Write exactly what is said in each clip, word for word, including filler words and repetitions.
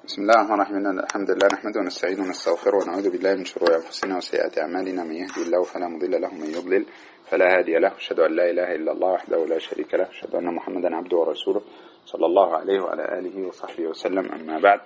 بسم الله الرحمن الرحيم. الحمد لله نحمده ونستعينه ونستغفره ونعوذ بالله من شرور أنفسنا وسيئات أعمالنا. من يهدي الله فلا مضل له ومن يضلل فلا هادي له. أشهد أن لا إله إلا الله وحده لا شريك له. أشهد أن محمدا عبده ورسوله صلى الله عليه وعلى آله وصحبه وسلم. أما بعد،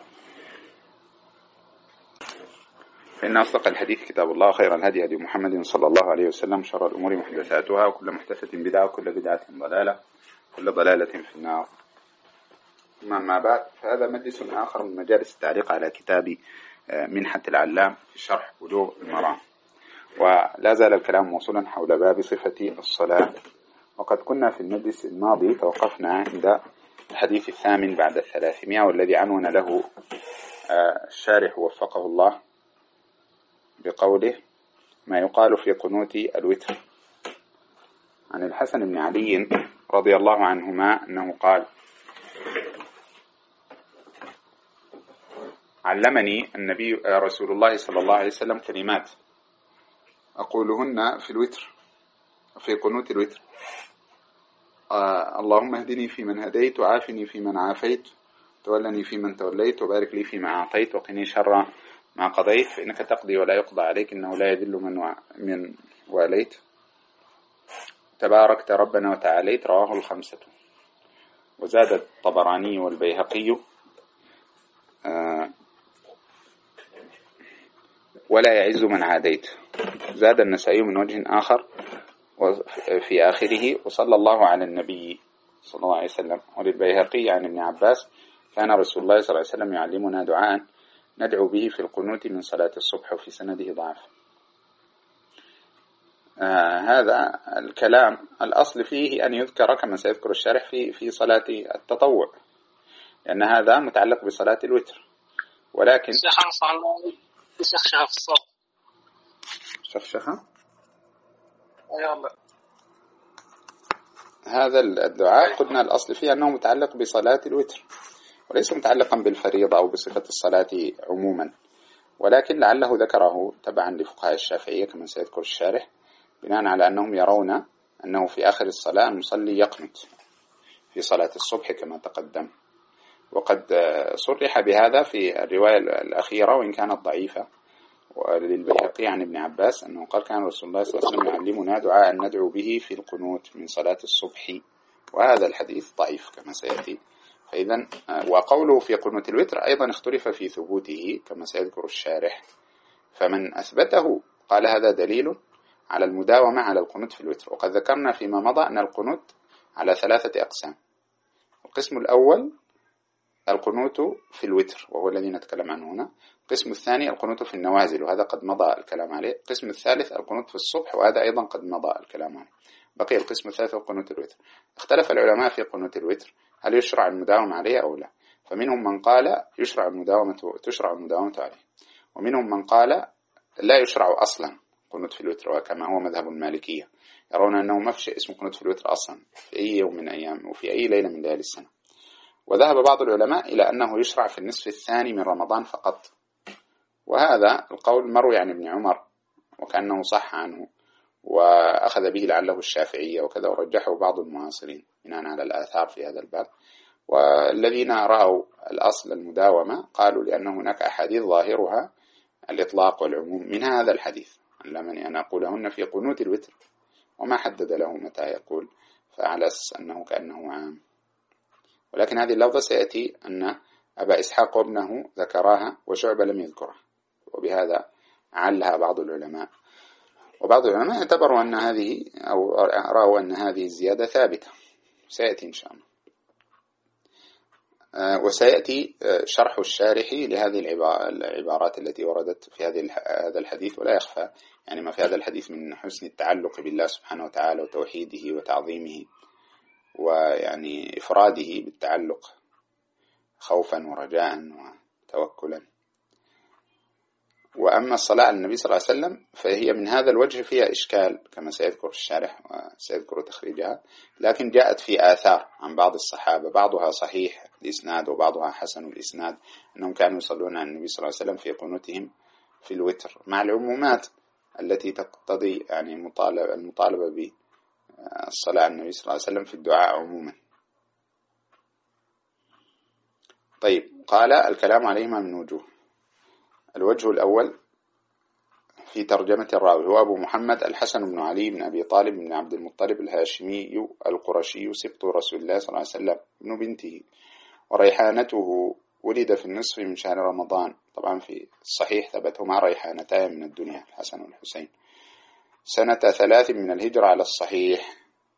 فإن أصدق الحديث كتاب الله، خير الهدي هدي محمد صلى الله عليه وسلم، شر الأمور محدثاتها وكل محدثة بدعة وكل بدعة ضلالة وكل ضلالة في النار. أما بعد، فهذا مجلس آخر من مجالس التعليق على كتاب منحة العلام في شرح بلوغ المرام، ولا زال الكلام موصولا حول باب صفة الصلاة. وقد كنا في المجلس الماضي توقفنا عند الحديث الثامن بعد الثلاثمائة، والذي عنون له الشارح وفقه الله بقوله: ما يقال في قنوت الوتر. عن الحسن بن علي رضي الله عنهما أنه قال: علمني النبي رسول الله صلى الله عليه وسلم كلمات أقولهن في الوتر، في قنوت الوتر: آه اللهم اهدني فيمن هديت، وعافني فيمن عافيت، تولني فيمن توليت، وبارك لي فيما أعطيت، وقني شر ما قضيت، فإنك تقضي ولا يقضى عليك، إنه لا يذل من, و... من واليت، تباركت ربنا وتعاليت. رواه الخمسة. وزاد الطبراني والبيهقي: آه ولا يعز من عاديت. زاد النسائي من وجه آخر في آخره: وصلى الله على النبي صلى الله عليه وسلم. وللبيهقي عن ابن عباس: كان رسول الله صلى الله عليه وسلم يعلمنا دعاء ندعو به في القنوت من صلاة الصبح، وفي سنده ضعف. آه هذا الكلام الأصل فيه أن يذكر كما سيذكر الشارح في في صلاة التطوع، لأن هذا متعلق بصلاة الوتر. ولكن شخشخة في الصوت. شخشخة؟ أي والله. هذا الدعاء قلنا الأصل فيه أنه متعلق بصلاة الوتر، وليس متعلقا بالفريضة أو بصفة الصلاة عموما، ولكن لعله ذكره تبعا لفقهاء الشافعية كما سيذكر الشارح، بناء على أنهم يرون أنه في آخر الصلاة المصلي يقنت في صلاة الصبح كما تقدم. وقد صرح بهذا في الرواية الأخيرة وإن كانت ضعيفة، وللبيهقي عن ابن عباس أنه قال: كان رسول الله صلى الله عليه وسلم يعلمنا دعاء ندعو به في القنوت من صلاة الصبح. وهذا الحديث ضعيف كما سيأتي. فإذا وقوله في قنوت الوتر أيضا اختلف في ثبوته كما سيذكر الشارح، فمن أثبته قال هذا دليل على المداومة على القنوت في الوتر. وقد ذكرنا فيما مضى أن القنوت على ثلاثة أقسام: القسم الأول القنوت في الوتر وهو الذي نتكلم عنه هنا، القسم الثاني القنوت في النوازل وهذا قد مضى الكلام عليه، القسم الثالث القنوت في الصبح وهذا أيضا قد مضى الكلام عليه. بقي القسم الثالث قنوت الوتر. اختلف العلماء في قنوت الوتر هل يشرع المداومة عليه أو لا، فمنهم من قال يشرع المداومة تشرع المداومة عليه، ومنهم من قال لا يشرع أصلا قنوت في الوتر، وكما هو مذهب المالكية، يرون أنه ما في شيء اسمه قنوت في الوتر أصلا في أي يوم من أيام وفي أي ليلة من ليالي السنة. وذهب بعض العلماء إلى أنه يشرع في النصف الثاني من رمضان فقط، وهذا القول مروي عن ابن عمر وكأنه صح عنه وأخذ به لعله الشافعية وكذا، ورجحه بعض المعاصرين بناء على الآثار في هذا الباب. والذين رأوا الأصل المداومة قالوا لأن هناك أحاديث ظاهرها الإطلاق والعموم، منها هذا الحديث: علمني أن أقولهن في قنوت الوتر، وما حدد له متى يقول، فعلى أساس أنه كأنه عام. ولكن هذه اللفظة سيأتي أن أبا إسحاق وابنه ذكراها وشعبة لم يذكرها، وبهذا علها بعض العلماء. وبعض العلماء اعتبروا أن هذه أو رأوا أن هذه الزيادة ثابتة، سيأتي إن شاء الله. وسيأتي شرح الشارح لهذه العبارات التي وردت في هذا الحديث، ولا يخفى يعني ما في هذا الحديث من حسن التعلق بالله سبحانه وتعالى وتوحيده وتعظيمه، ويعني إفراده بالتعلق خوفا ورجاء وتوكلا. وأما الصلاة على النبي صلى الله عليه وسلم فهي من هذا الوجه فيها إشكال كما سيذكر الشارح وسيذكر تخريجها، لكن جاءت في آثار عن بعض الصحابة، بعضها صحيح الإسناد وبعضها حسن الإسناد، أنهم كانوا يصلون على النبي صلى الله عليه وسلم في قنوتهم في الوتر، مع العمومات التي تقتضي يعني المطالبة, المطالبة بالصلاة على النبي صلى الله عليه وسلم في الدعاء عموما. طيب، قال الكلام عليهما من وجوه. الوجه الأول في ترجمة الراوي هو أبو محمد الحسن بن علي بن أبي طالب بن عبد المطلب الهاشمي القرشي سبط رسول الله صلى الله عليه وسلم ابن بنته، وريحانته ولد في النصف من شهر رمضان. طبعا في الصحيح ثبتهما ريحانتان من الدنيا، الحسن والحسين، سنة ثلاث من الهجرة على الصحيح.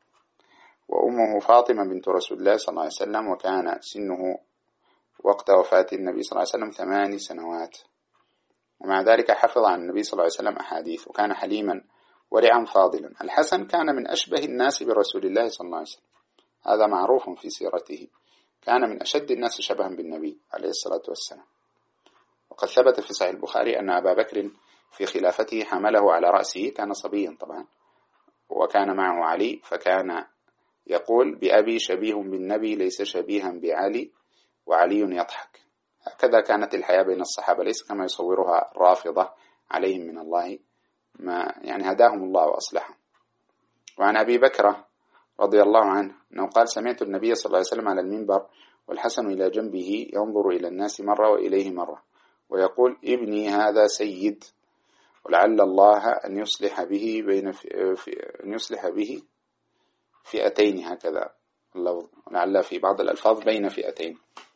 وأمه فاطمة بنت رسول الله صلى الله عليه وسلم، وكان سنه وقت وفاة النبي صلى الله عليه وسلم ثماني سنوات، ومع ذلك حفظ عن النبي صلى الله عليه وسلم أحاديث، وكان حليما ورعا فاضلا. الحسن كان من أشبه الناس برسول الله صلى الله عليه وسلم، هذا معروف في سيرته، كان من أشد الناس شبها بالنبي عليه الصلاة والسلام. وقد ثبت في صحيح البخاري أن أبا بكر في خلافته حمله على رأسه، كان صبيا طبعا، وكان معه علي، فكان يقول بأبي شبيه بالنبي ليس شبيها بعلي، وعلي يضحك. هكذا كانت الحياة بين الصحابة، ليس كما يصورها الرافضة عليهم من الله ما يعني هداهم الله وأصلحهم. وعن أبي بكر رضي الله عنه أنه قال سمعت النبي صلى الله عليه وسلم على المنبر والحسن إلى جنبه ينظر إلى الناس مرة وإليه مرة، ويقول ابني هذا سيد، ولعل الله أن يصلح به بين في في أن يصلح به فئتين، هكذا اللفظ، ولعل في بعض الألفاظ بين فئتين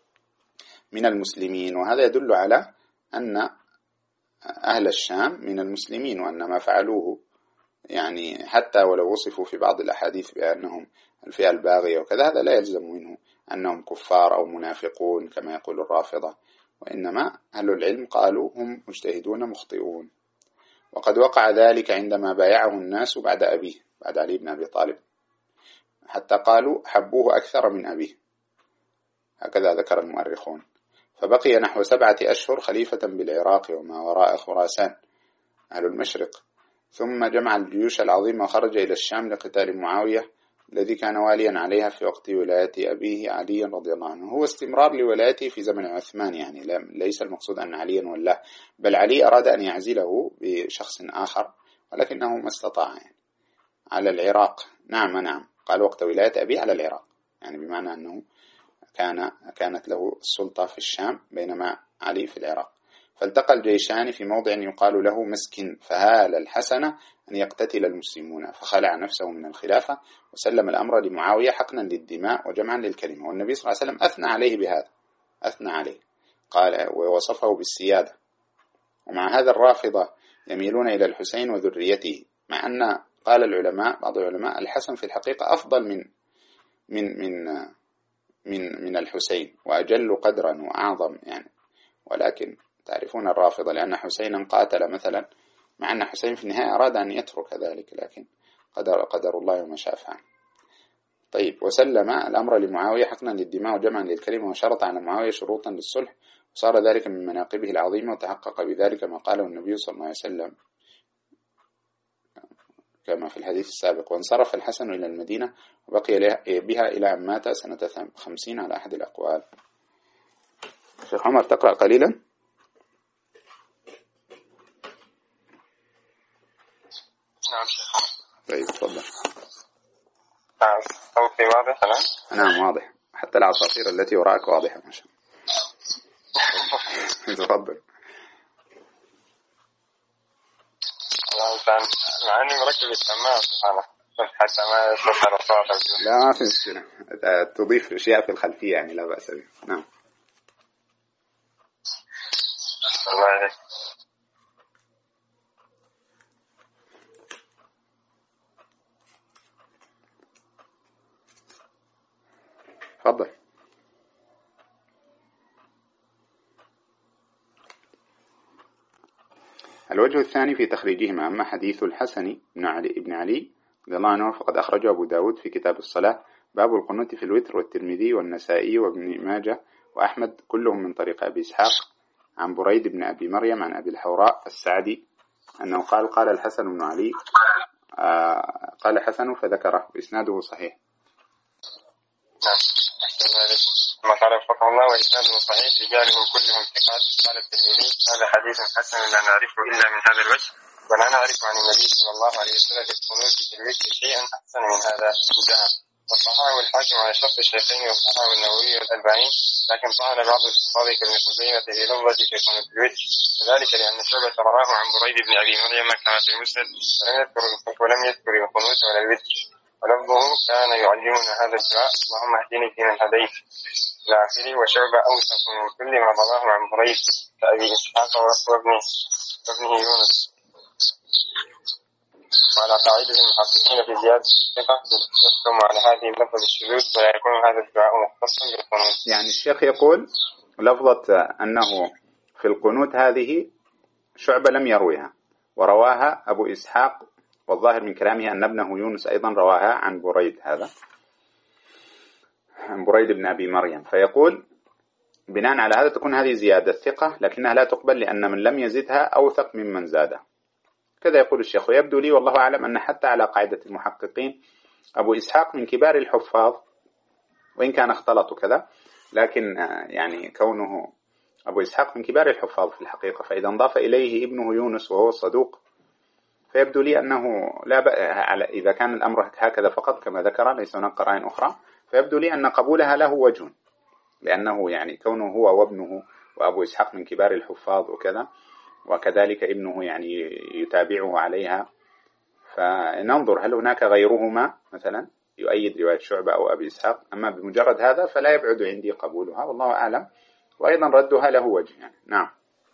من المسلمين. وهذا يدل على أن أهل الشام من المسلمين، وأن ما فعلوه يعني حتى ولو وصفوا في بعض الأحاديث بأنهم الفئة الباغية وكذا، هذا لا يلزم منه أنهم كفار أو منافقون كما يقول الرافضة، وإنما أهل العلم قالوا هم مجتهدون مخطئون. وقد وقع ذلك عندما بايعه الناس بعد أبيه، بعد علي بن أبي طالب، حتى قالوا حبوه أكثر من أبيه، هكذا ذكر المؤرخون. فبقي نحو سبعة أشهر خليفة بالعراق وما وراء خراسان، أهل المشرق، ثم جمع الجيوش العظيمة وخرج إلى الشام لقتال معاوية الذي كان واليا عليها في وقت ولاية أبيه علي رضي الله عنه. هو استمرار لولايته في زمن عثمان، يعني ليس المقصود أن عليا ولا، بل علي أراد أن يعزله بشخص آخر، ولكنه ما استطاع يعني على العراق. نعم نعم قال وقت ولاية أبيه على العراق، يعني بمعنى أنه كان كانت له السلطة في الشام بينما علي في العراق. فالتقى الجيشان في موضع يقال له مسكن، فهال الحسن أن يقتتل المسلمون، فخلع نفسه من الخلافة وسلم الأمر لمعاوية حقنا للدماء وجمعا للكلمة. والنبي صلى الله عليه وسلم أثنى عليه بهذا، أثنى عليه، قال ووصفه بالسيادة. ومع هذا الرافضة يميلون إلى الحسين وذريته، مع أن قال العلماء بعض العلماء الحسن في الحقيقة أفضل من من من من من الحسين، وأجل قدرا وأعظم يعني، ولكن تعرفون الرافضة لأن حسينا قاتل مثلا، مع أن حسين في النهاية أراد أن يترك ذلك، لكن قدر, قدر الله وما شاء فعل. طيب، وسلم الأمر لمعاوية حقنا للدماء وجمعا للكلمة، وشرط على معاوية شروطا للصلح، وصار ذلك من مناقبه العظيمة، وتحقق بذلك ما قاله النبي صلى الله عليه وسلم كما في الحديث السابق. وانصرف الحسن إلى المدينة وبقي بها إلى أن مات سنة خمسين على أحد الأقوال. شيخ عمر تقرأ قليلا؟ نعم شيخ. طيب تفضل. نعم صوتي واضح الآن؟ نعم واضح، حتى العصافير التي وراءك واضحة ما شاء الله. تفضل. مع اني مركب السماعة سبحانه حتى ما يصدر الصوت. لا ما في مشكلة، تضيف أشياء في الخلفية يعني لا بأس به. نعم. الله عليك. تفضل. الوجه الثاني في تخريجهما. أما حديث الحسن بن علي بن علي رضي الله عنه فقد أخرجه أبو داود في كتاب الصلاة باب القنوت في الوتر، والترمذي والنسائي وابن ماجه وأحمد كلهم من طريق أبي إسحاق عن بريد بن أبي مريم عن أبي الحوراء السعدي أنه قال قال الحسن بن علي آه قال حسن فذكره وإسناده صحيح. نعم أحسن عليكم. ما قال وفقه الله وإسناده صحيح رجاله كلهم ثقات. قال الترمذي هذا حديث حسن لا نعرفه إلا من هذا الوجه، ولا نعرف عن النبي صلى الله عليه وسلم في القنوت في الوتر شيئا أحسن من هذا. انتهى. وصححه الحاكم على شرط الشيخين وصححه النووي والألباني، لكن طعن بعض الحفاظ كابن خزيمة في لفظة في قنوت الوتر، وذلك لأن شعبة رواه عن بريد بن أبي مريم كما في المسند ولم يذكر ولم يذكر القنوت ولا الوتر، ولفظه كان يعلمنا هذا الدعاء اللهم اهدني فيمن هديت إلى آخره. وشعبة أوثق من كل ما رواه عن بريد كأبي إسحاق وابنه وابنه يونس. وعلى قاعدة المحققين في زيادة الثقة يحكم على هذه اللفظة بالشذوذ ولا يكون هذا الدعاء مختصا بالقنوت. يعني الشيخ يقول لفظة أنه في القنوت هذه شعبة لم يرويها، ورواها أبو إسحاق، والظاهر من كلامه أن ابنه يونس أيضا رواها عن بريد، هذا عن بريد بن أبي مريم. فيقول بناء على هذا تكون هذه زيادة ثقة، لكنها لا تقبل لأن من لم يزدها أوثق ممن زادها. كذا يقول الشيخ. ويبدو لي والله أعلم أن حتى على قاعدة المحققين أبو إسحاق من كبار الحفاظ، وإن كان اختلط كذا، لكن يعني كونه أبو إسحاق من كبار الحفاظ في الحقيقة، فإذا انضاف إليه ابنه يونس وهو الصدوق فيبدو لي أنه لا بأ إذا كان الأمر هكذا فقط كما ذكر، ليس هناك قرائن أخرى، فيبدو لي أن قبولها له وجه، لأنه يعني كونه هو وابنه وأبو إسحاق من كبار الحفاظ وكذا، وكذلك ابنه يعني يتابعه عليها، فننظر هل هناك غيرهما مثلا يؤيد رواية شعبة أو أبي إسحاق. أما بمجرد هذا فلا يبعد عندي قبولها والله أعلم، وأيضا ردها له وجه يعني. نعم.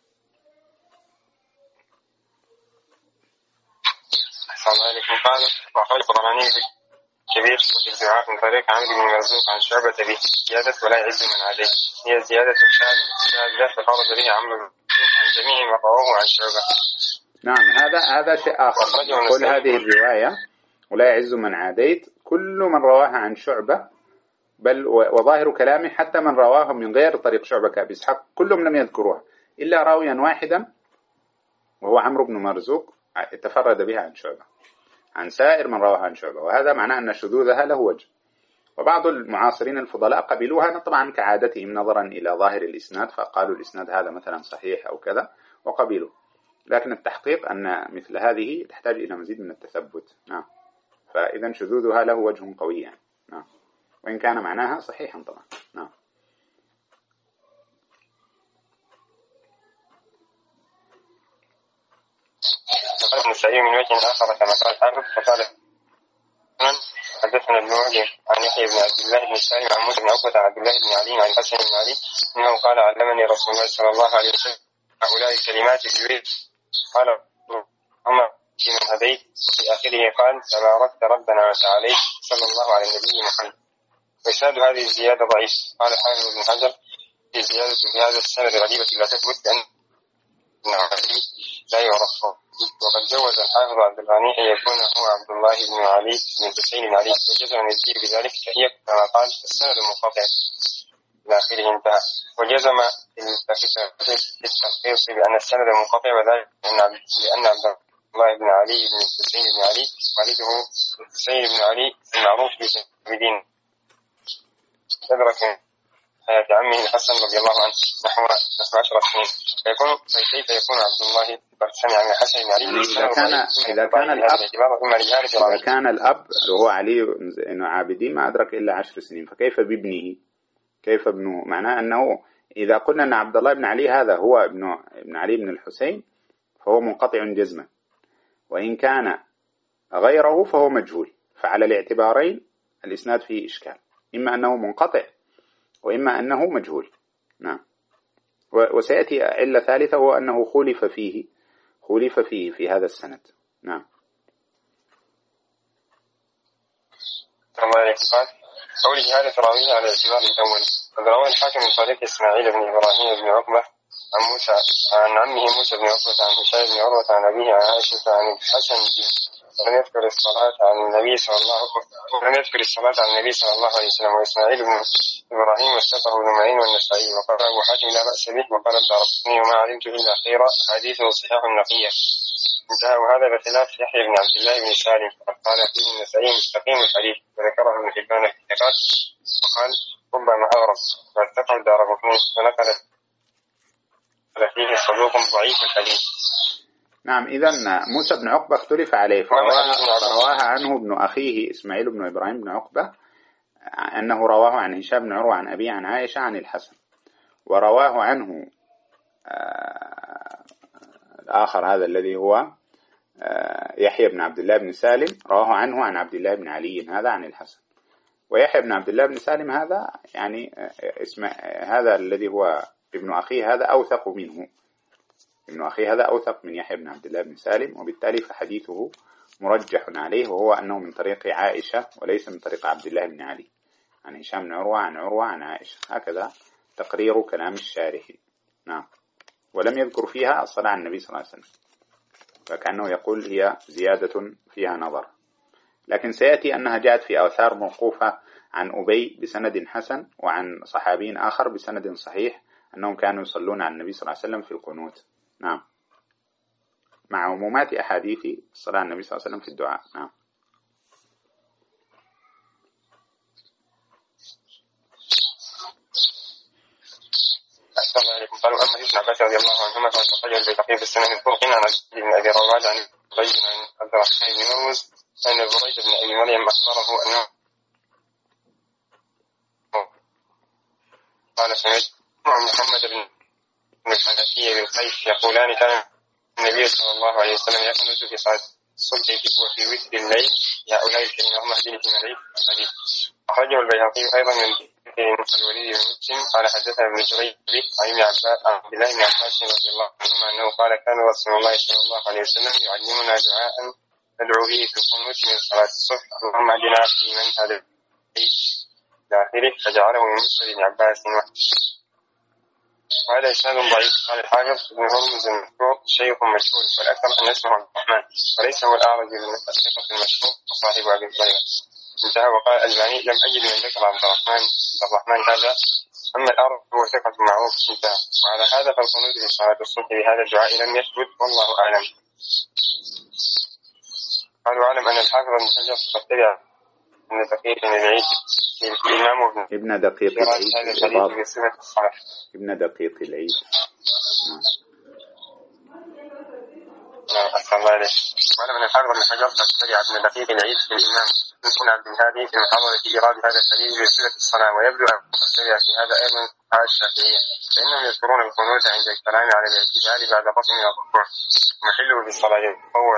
قال وقال الطبراني كبير وفي الدعاء من طريق عمرو بن مرزوق عن شعبة به زيادة ولا يعز من عليه، هي زيادة شاذة فخرج به عمرو عن جميع ما رواه عن شعبة. نعم، هذا هذا شيء آخر. كل هذه الرواية ولا يعز من عاديت كل من رواها عن شعبة، بل وظاهر كلامه حتى من رواها من غير طريق شعبة كأبي إسحاق كلهم لم يذكروها إلا راويا واحدا وهو عمرو بن مرزوق تفرد بها عن شعبة عن سائر من رواها عن شعبة، وهذا معناه أن شذوذها له وجه. وبعض المعاصرين الفضلاء قبلوها طبعا كعادتهم نظرا إلى ظاهر الإسناد، فقالوا الإسناد هذا مثلا صحيح أو كذا وقبلوا، لكن التحقيق أن مثل هذه تحتاج إلى مزيد من التثبت. نعم. فإذا شذوذها له وجه قوي يعني. نعم. وإن كان معناها صحيحا طبعا. نعم. قال ابن سعيد من وجه آخر كما قال حافظ فقال حدثنا ابن معلم عن يحيى بن عبد الله بن سالم عن موسى بن عقبة عن عبد الله بن علي عن الحسن بن علي انه قال علمني رسول الله صلى الله عليه وسلم هؤلاء الكلمات في البيت، قال اللهم من هديت، وفي اخره قال تباركت ربنا وتعاليت صلى الله على النبي محمد. وإسناد هذه الزيادة ضعيف. قال حافظ بن حجر في زيادة في هذا السند غريبة لا تثبت لأن لا يعرف، وقد جوز الحافظ عبد الغني أن يكون هو عبد الله بن علي بن الحسين بن علي، وجزم النزيل بذلك فهي كما قال السند المنقطع إلى آخره انتهى. وجزم في التلخيص بأن السند المنقطع وذلك لأن عبد الله بن علي بن الحسين بن علي والده الحسين بن علي المعروف بسبيدين أدرك حياة عمه الحسن رضي الله عنه نحو عشر سنين، فيكون كيف يكون عبد الله قد سمع عن الحسن بن علي؟ يعني إذا كان إذا كان الأب إذا كان الأب وهو علي إنه عابدين ما أدرك إلا عشر سنين، فكيف بابنه؟ كيف ابنه؟ معناه أنه إذا قلنا أن عبد الله بن علي هذا هو ابن ابن علي بن الحسين فهو منقطع جزما، وإن كان غيره فهو مجهول. فعلى الاعتبارين الإسناد فيه إشكال، إما أنه منقطع وإما أنه مجهول. نعم. وسيأتي علة ثالثة وهو أنه خولف فيه خولف فيه في هذا السند. نعم. الله عليك قال قول جهالة راويه على الاعتبار الأول. قد روى الحاكم من طريق إسماعيل بن إبراهيم بن عقبة عن موسى عن عمه موسى بن عقبة عن هشام بن عروة عن أبيه عن عائشة عن الحسن ولم يذكر الصلاة عن النبي صلى الله عليه وسلم ولم يذكر الصلاة عن النبي صلى الله عليه وسلم. وإسماعيل بن إبراهيم وثقه ابن معين والنسائي، وقال أبو حاتم لا بأس به، وقال الدارقطني وما علمت إلا خيرا حديثه صحيح نقية انتهى. وهذا بخلاف يحيى بن عبد الله بن سالم قال فيه النسائي مستقيم الحديث، وذكره ابن حبان في الثقات وقال ربما أغرب، واتقى الدارقطني ونقل فيه صدوق ضعيف الحديث. نعم. إذن موسى بن عقبة اختلف عليه فرواها عنه ابن أخيه إسماعيل بن إبراهيم بن عقبة أنه رواه عن هشام بن عروة عن أبيه عن عائشة عن الحسن، ورواه عنه الآخر هذا الذي هو يحيى بن عبد الله بن سالم رواه عنه عن عبد الله بن علي هذا عن الحسن. ويحيى بن عبد الله بن سالم هذا يعني اسم هذا الذي هو ابن أخيه هذا أوثق منه، ابن أخيه هذا أوثق من يحيى بن عبد الله بن سالم، وبالتالي فحديثه مرجح عليه، وهو أنه من طريق عائشة وليس من طريق عبد الله بن علي عن هشام بن عروة عن عروة عن عائشة. هكذا تقرير كلام الشارح. نعم. ولم يذكر فيها الصلاة على النبي صلى الله عليه وسلم، فكأنه يقول هي زيادة فيها نظر. لكن سيأتي أنها جاءت في آثار موقوفة عن أبي بسند حسن، وعن صحابي آخر بسند صحيح أنهم كانوا يصلون على النبي صلى الله عليه وسلم في القنوت. نعم، مع عمومات أحاديث الصلاة على النبي صلى الله عليه وسلم في الدعاء. نعم. أحسن الله عليكم. قالوا أما ابن عباس رضي الله عنهما فقد أخرج البيهقي في السنن الفرق عن عبد بن أبي رواد عن بريد عن عبد الرحمن بن هرمز أن بريد بن أبي مريم أخبره أنه قال سمعت محمد بن الحنفية بن قيس يقولان كان النبي صلى الله عليه وسلم يقنت في صلاة الصبح وفي وتر الليل هؤلاء الكلمة هم أهدين في مليك الحديث. أخرجه البيهقي أيضا من الوليد بن مسلم قال حدثنا ابن جريج عن عبد الله بن عباس رضي الله عنهما أنه قال كان رسول الله صلى الله عليه وسلم يعلمنا دعاء ندعو به في القنوت من صلاة الصبح اللهم اهدنا في من هديت إلى آخره، فجعله من مسند ابن عباس وحده. وهذا إسناد ضعيف. قال الحافظ ابن هرمز المشهور شيخ مشهور، والأكثر أن اسمه عبد الرحمن وليس هو الأعرج الثقة المشهور وصاحب أبي هريرة. انتهى. وقال الألباني لم أجد من ذكر عبد الرحمن عبد الرحمن هذا، أما الأعرج هو ثقة معروف. انتهى. وعلى هذا فالقنوت في صلاة الصبح بهذا الدعاء لم يثبت والله أعلم. قالوا أعلم أن الحافظ ابن حجر قد تبع ابن دقيق العيد الإمام ابن دقيق العيد هذا الحديث بصفة الصلاة. ابن دقيق العيد. نعم. أحسن الله عليك. وأعلم أن الحافظ ابن حجر قد تبع ابن دقيق العيد الإمام ابن عبد الهادي في المحاضرة في إيراد هذا الحديث بصفة الصلاة، ويبدو أن قد تبع في هذا أيضا على الشافعية، فإنهم يذكرون القنوت عند الكلام على الاعتدال بعد الرفع من الركوع محله بالصلاة التطوع.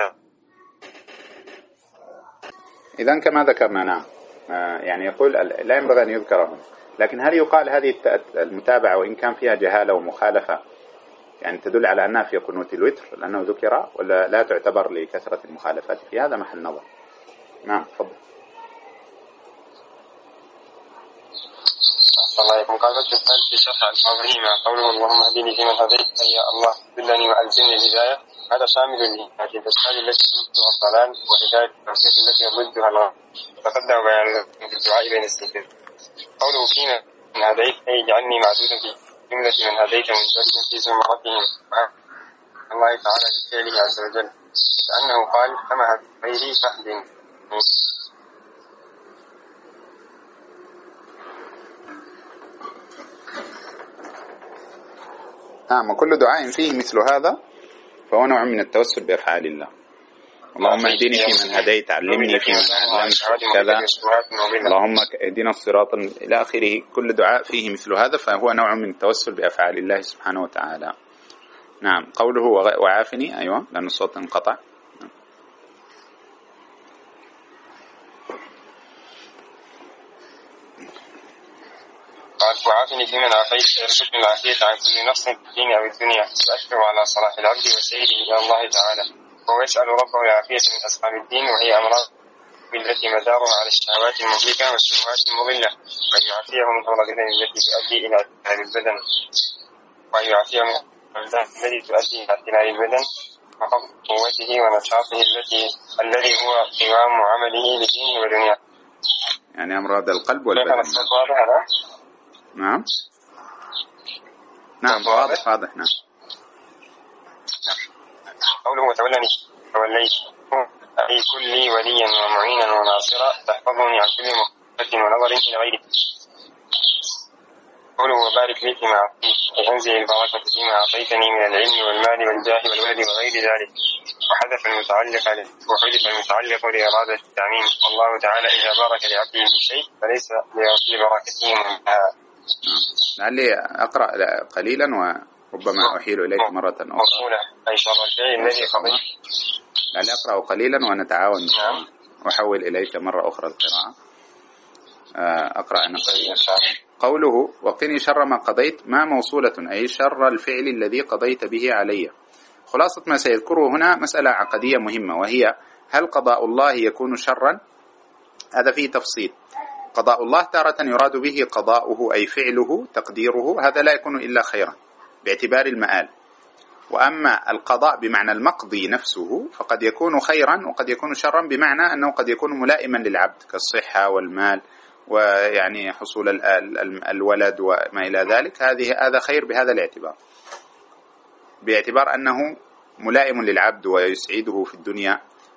إذن كما ذكرنا. نعم. يعني يقول لا ينبغي أن يذكرهم، لكن هل يقال هذه المتابعة وإن كان فيها جهالة ومخالفة يعني تدل على أنها في قنوت الوتر لأنه ذكر، ولا لا تعتبر لكثرة المخالفات؟ في هذا محل نظر. نعم. تفضل. الله يكون. قال الثالث في شرح الحاضرين مع قوله اللهم اهدني فيمن هديت أي يا الله دلني وألزمني الهداية، هذا شامل لهذه الأسباب التي تضدها الضلال وهداية التوفيق التي يضدها الغرب. تقدم بيان في الدعاء بين السجدين. قوله فيمن هديت أي اجعلني معدودا في جملة من هديت منجلدا في زمرتهم الله تعالى بفعله عز وجل، لأنه قال كما غيري فاهدني. نعم. وكل دعاء فيه مثل هذا فهو نوع من التوسل بأفعال الله. اللهم اهدني فيمن هديت، علمني فيمن علمت، كذا، اللهم اهدنا الصراط إلى آخره. كل دعاء فيه مثل هذا فهو نوع من التوسل بأفعال الله سبحانه وتعالى. نعم. قوله وعافني، أيوة لأن الصوت انقطع. قال وعافني فيمن عافيت ارزقني العافية عن كل نقص في الدين أو الدنيا، وأشكر على صلاح العبد وسيره إلى الله تعالى، وهو يسأل ربه العافية من أسقام الدين، وهي أمراض التي مدارها على الشهوات المهلكة والشبهات المضلة، وأن يعافيه من أمراض التي تؤدي إلى اعتلال البدن، وأن يعافيه من الأمراض التي تؤدي إلى اعتلال البدن وقبض قوته ونشاطه التي الذي هو قوام عمله لدينه ودنياه. يعني أمراض القلب والبدن. نعم. نعم. واضح واضح. نعم. قوله وتولني توليت أي كل وليا ومعينا وناصرا تحفظني عن كل مخطئ ونظر إلى غيره. قوله وبارك لي فيما أعطيت أي أنزل البركة فيما أعطيتني من العلم والمال والجاه والولد وغير ذلك، وحذف المتعلق وحذف المتعلق لإرادة التعميم. والله تعالى إذا بارك لعبده بشيء فليس لبركته منها. لعلي أقرأ قليلا وربما أحيل إليك مرة أخرى. موصولة أي شر الفعل الذي قضيت. لعلي أقرأ قليلا ونتعاون. نعم. أحول إليك مرة أخرى القراءة. أقرأ أنا قليلا. قوله وقني شر ما قضيت ما موصولة أي شر الفعل الذي قضيت به علي. خلاصة ما سيذكره هنا مسألة عقدية مهمة، وهي هل قضاء الله يكون شرا؟ هذا فيه تفصيل. قضاء الله تارة يراد به قضاؤه أي فعله تقديره، هذا لا يكون إلا خيرا باعتبار المآل. وأما القضاء بمعنى المقضي نفسه فقد يكون خيرا وقد يكون شرا، بمعنى أنه قد يكون ملائما للعبد كالصحة والمال ويعني حصول الولد وما إلى ذلك، هذه هذا خير بهذا الاعتبار، باعتبار أنه ملائم للعبد ويسعده في الدنيا.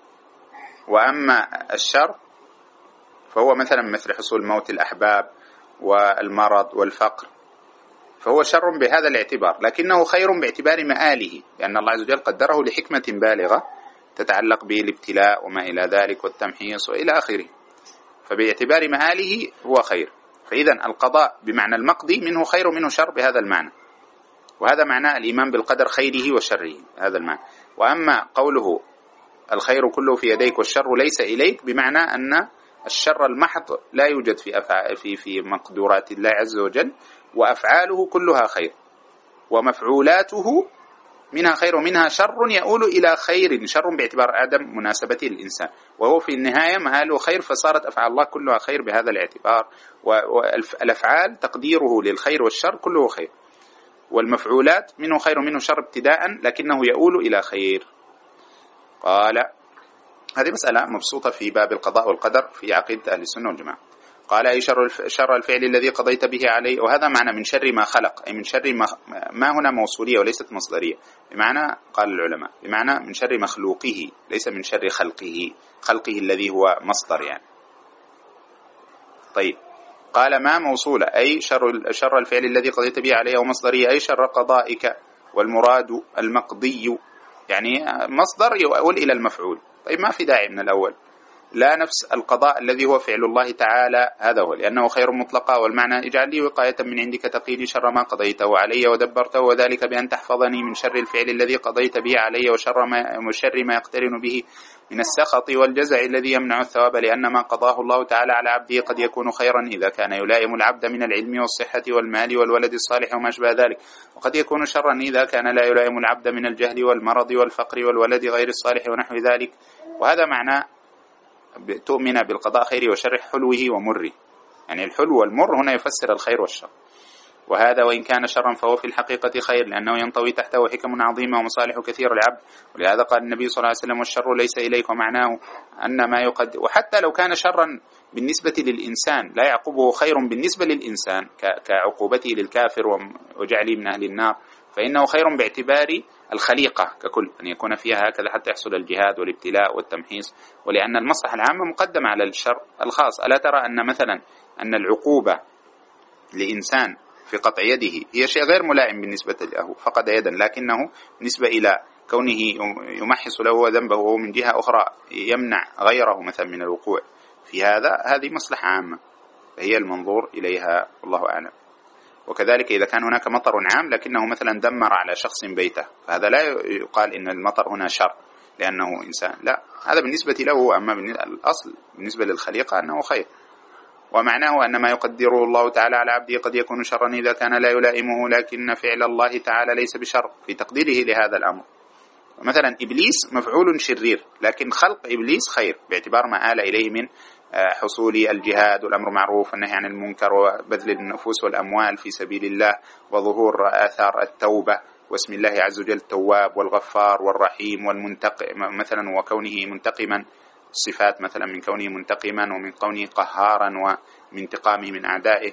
وأما الشر فهو مثلا مثل حصول موت الأحباب والمرض والفقر، فهو شر بهذا الاعتبار، لكنه خير باعتبار مآله، لأن الله عز وجل قدره لحكمة بالغة تتعلق به الابتلاء وما إلى ذلك والتمحيص وإلى آخره، فباعتبار مآله هو خير. فإذا القضاء بمعنى المقضي منه خير ومنه شر بهذا المعنى، وهذا معنى الإيمان بالقدر خيره وشره، هذا المعنى. وأما قوله الخير كله في يديك والشر ليس إليك، بمعنى أن الشر المحض لا يوجد في أفع... في في مقدورات الله عز وجل، وأفعاله كلها خير، ومفعولاته منها خير ومنها شر يؤول إلى خير، شر باعتبار عدم مناسبته للإنسان، وهو في النهاية مآله خير، فصارت أفعال الله كلها خير بهذا الاعتبار. والأفعال تقديره للخير والشر كله خير، والمفعولات منه خير ومنه شر ابتداء، لكنه يؤول إلى خير. قال هذه مسألة مبسوطة في باب القضاء والقدر في عقيدة أهل السنة والجماعة. قال أي شر شر الفعل الذي قضيت به علي، وهذا معنى من شر ما خلق، أي من شر ما, ما هنا موصولية وليست مصدرية، بمعنى قال العلماء بمعنى من شر مخلوقه ليس من شر خلقه، خلقه الذي هو مصدر يعني. طيب قال ما موصولة أي شر شر الفعل الذي قضيت به علي ومصدرية أي شر قضائك، والمراد المقضي يعني مصدر يؤول إلى المفعول. طيب ما في داعي من الأول، لا نفس القضاء الذي هو فعل الله تعالى، هذا هو لأنه خير مطلقا، والمعنى اجعل لي وقاية من عندك تقيني شر ما قضيته علي ودبرته، وذلك بأن تحفظني من شر الفعل الذي قضيت به علي وشر ما, وشر ما يقترن به من السخط والجزع الذي يمنع الثواب، لأن ما قضاه الله تعالى على عبده قد يكون خيرا إذا كان يلائم العبد من العلم والصحة والمال والولد الصالح وما أشبه ذلك، وقد يكون شرا إذا كان لا يلائم العبد من الجهل والمرض والفقر والولد غير الصالح ونحو ذلك. وهذا معنى تؤمن بالقضاء خير وشر حلوه ومره، يعني الحلو والمر هنا يفسر الخير والشر. وهذا وإن كان شرا فهو في الحقيقة خير، لأنه ينطوي تحته حكم عظيمة ومصالح كثيرة للعبد، ولهذا قال النبي صلى الله عليه وسلم والشر ليس إليك، ومعناه أن ما يقدر، وحتى لو كان شرا بالنسبة للإنسان لا يعقبه خير بالنسبة للإنسان كعقوبته للكافر وجعله من أهل النار، فإنه خير باعتبار الخليقة ككل، أن يكون فيها هكذا حتى يحصل الجهاد والابتلاء والتمحيص، ولأن المصلحة العامة مقدمة على الشر الخاص. ألا ترى أن مثلا أن العقوبة لإنسان في قطع يده هي شيء غير ملائم بالنسبة له، فقد يدا، لكنه بالنسبة إلى كونه يمحص له ذنبه ومن جهة أخرى يمنع غيره مثلا من الوقوع في هذا، هذه مصلحة عامة فهي المنظور إليها، والله أعلم. وكذلك إذا كان هناك مطر عام لكنه مثلا دمر على شخص بيته، فهذا لا يقال إن المطر هنا شر لأنه إنسان، لا، هذا بالنسبة له، أما الأصل بالنسبة للخليقة أنه خير. ومعناه أن ما يقدره الله تعالى على عبده قد يكون شرا إذا كان لا يلائمه، لكن فعل الله تعالى ليس بشر في تقديره لهذا الأمر. مثلا إبليس مفعول شرير، لكن خلق إبليس خير باعتبار ما آل إليه من حصول الجهاد والأمر معروف والنهي عن المنكر وبذل النفوس والأموال في سبيل الله وظهور آثار التوبة واسم الله عز وجل التواب والغفار والرحيم والمنتقم مثلا، وكونه منتقما، صفات مثلا من كونه منتقما ومن كونه قهارا ومن انتقامه من أعدائه.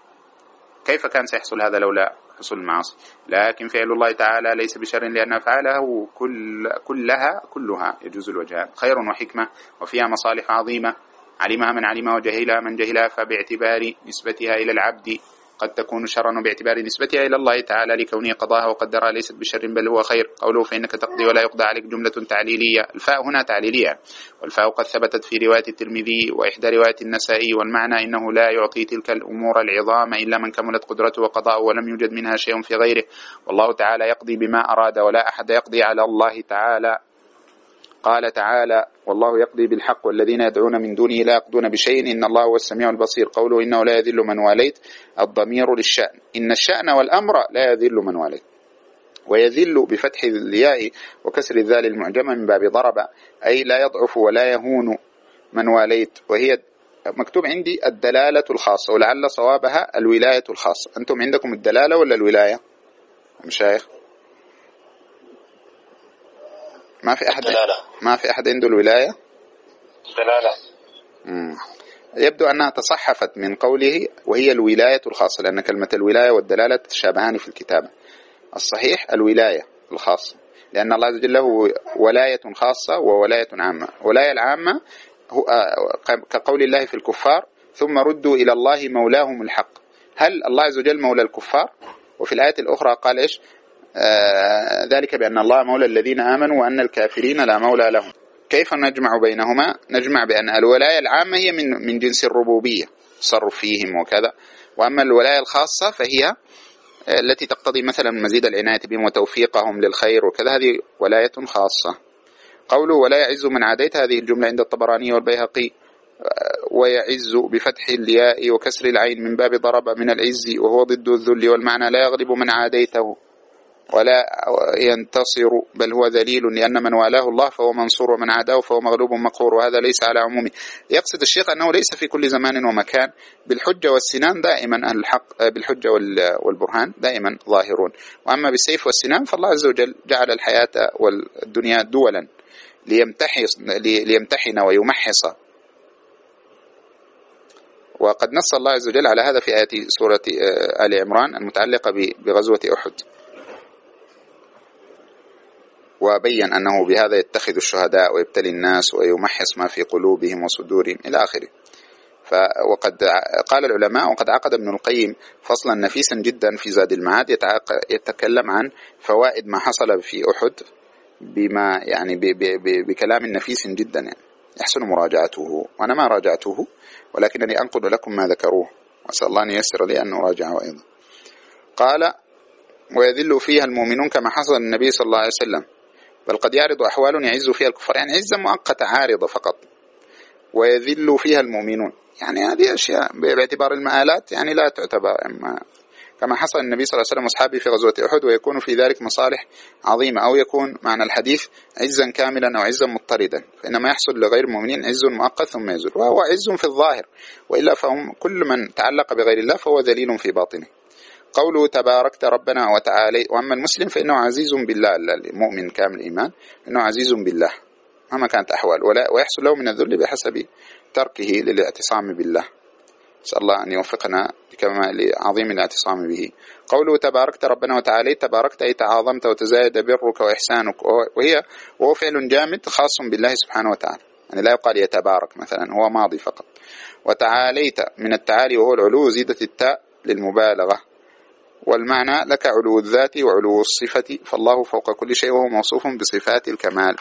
كيف كان سيحصل هذا لولا حصول المعاصي؟ لكن فعل الله تعالى ليس بشر، لأن أفعاله كل كلها كلها يجوز الوجهان خير وحكمة، وفيها مصالح عظيمة علمها من علمها وجهلها من جهلها، فباعتبار نسبتها إلى العبد قد تكون شرا باعتبار نسبتها إلى الله تعالى لكونه قضاها وقدرها ليست بشر بل هو خير. قوله فإنك تقضي ولا يقضى عليك جملة تعليلية، الفاء هنا تعليلية، والفاء قد ثبتت في رواية الترمذي وإحدى رواية النسائي، والمعنى إنه لا يعطي تلك الأمور العظام إلا من كملت قدرته وقضاءه ولم يوجد منها شيء في غيره، والله تعالى يقضي بما أراد ولا أحد يقضي على الله تعالى. قال تعالى والله يقضي بالحق والذين يدعون من دونه لا يقضون بشيء إن الله هو السميع البصير. قوله إنه لا يذل من واليت، الضمير للشأن، إن الشأن والأمر لا يذل من واليت، ويذل بفتح الياء وكسر الذال المعجمة من باب ضرب، أي لا يضعف ولا يهون من واليت، وهي مكتوب عندي الدلالة الخاصة، ولعل صوابها الولاية الخاصة. أنتم عندكم الدلالة ولا الولاية مشايخ؟ ما في أحد دلالة. ما في أحد عنده الولاية؟ دلالة. مم. يبدو أنها تصحفت من قوله وهي الولاية الخاصة، لأن كلمة الولاية والدلالة تتشابهان في الكتابة. الصحيح الولاية الخاصة، لأن الله عز وجل له ولاية خاصة وولاية عامة. ولاية العامة هو كقول الله في الكفار ثم ردوا إلى الله مولاهم الحق. هل الله عز وجل مولى الكفار؟ وفي الآية الأخرى قال إيش؟ آه ذلك بأن الله مولى الذين آمنوا وأن الكافرين لا مولى لهم. كيف نجمع بينهما؟ نجمع بأن الولاية العامة هي من من جنس الربوبية، تصرف فيهم وكذا، وأما الولاية الخاصة فهي التي تقتضي مثلا مزيد العناية بهم وتوفيقهم للخير وكذا، هذه ولاية خاصة. قوله ولا يعز من عاديت، هذه الجملة عند الطبراني والبيهقي، ويعز بفتح الياء وكسر العين من باب ضرب من العز وهو ضد الذل، والمعنى لا يغلب من عاديته ولا ينتصر بل هو ذليل، لأن من والاه الله فهو منصور ومن عاداه فهو مغلوب مقهور، وهذا ليس على عمومه. يقصد الشيخ أنه ليس في كل زمان ومكان، بالحجة والسنان دائما أهل الحق، بالحجة والبرهان دائما ظاهرون، وأما بالسيف والسنان فالله عز وجل جعل الحياة والدنيا دولا ليمتحن ويمحص. وقد نص الله عز وجل على هذا في آية سورة آل عمران المتعلقة بغزوة أحد، وبين أنه بهذا يتخذ الشهداء ويبتلي الناس ويمحص ما في قلوبهم وصدورهم إلى آخره. وقد قال العلماء، وقد عقد ابن القيم فصلا نفيسا جدا في زاد المعاد يتكلم عن فوائد ما حصل في أحد بما يعني بكلام نفيس جدا، يعني يحسن مراجعته، وأنا ما راجعته ولكنني أنقل لكم ما ذكروه، وأسأل الله أن ييسر لي أن أراجعه أيضا. قال ويذل فيها المؤمنون كما حصل النبي صلى الله عليه وسلم، بل قد يعرض أحوال يعز فيها الكفار، يعني عزة مؤقتة عارضة فقط. ويذل فيها المؤمنون، يعني هذه أشياء باعتبار المآلات يعني لا تعتبر، كما حصل النبي صلى الله عليه وسلم وأصحابه في غزوة أحد، ويكون في ذلك مصالح عظيمة، أو يكون معنى الحديث عزا كاملا أو عزا مضطردا، فإنما يحصل لغير المؤمنين عز مؤقت ثم يزول، وهو عز في الظاهر، وإلا فهم كل من تعلق بغير الله فهو ذليل في باطنه. قوله تباركت ربنا وتعالي، وأما المسلم فإنه عزيز بالله، المؤمن كامل الإيمان إنه عزيز بالله مهما كانت أحوال، ولا ويحصل له من الذل بحسب تركه للاعتصام بالله. نسأل الله أن يوفقنا لكمال عظيم الاعتصام به. قوله تباركت ربنا وتعالي، تباركت أي تعاظمت وتزايد برك وإحسانك، وهي وهو فعل جامد خاص بالله سبحانه وتعالى، يعني لا يقال يتبارك مثلا، هو ماضي فقط. وتعاليت من التعالي وهو العلو، زيدت التاء للمبالغة، والمعنى لك علو الذات وعلو الصفة، فالله فوق كل شيء وهو موصوف بصفات الكمال.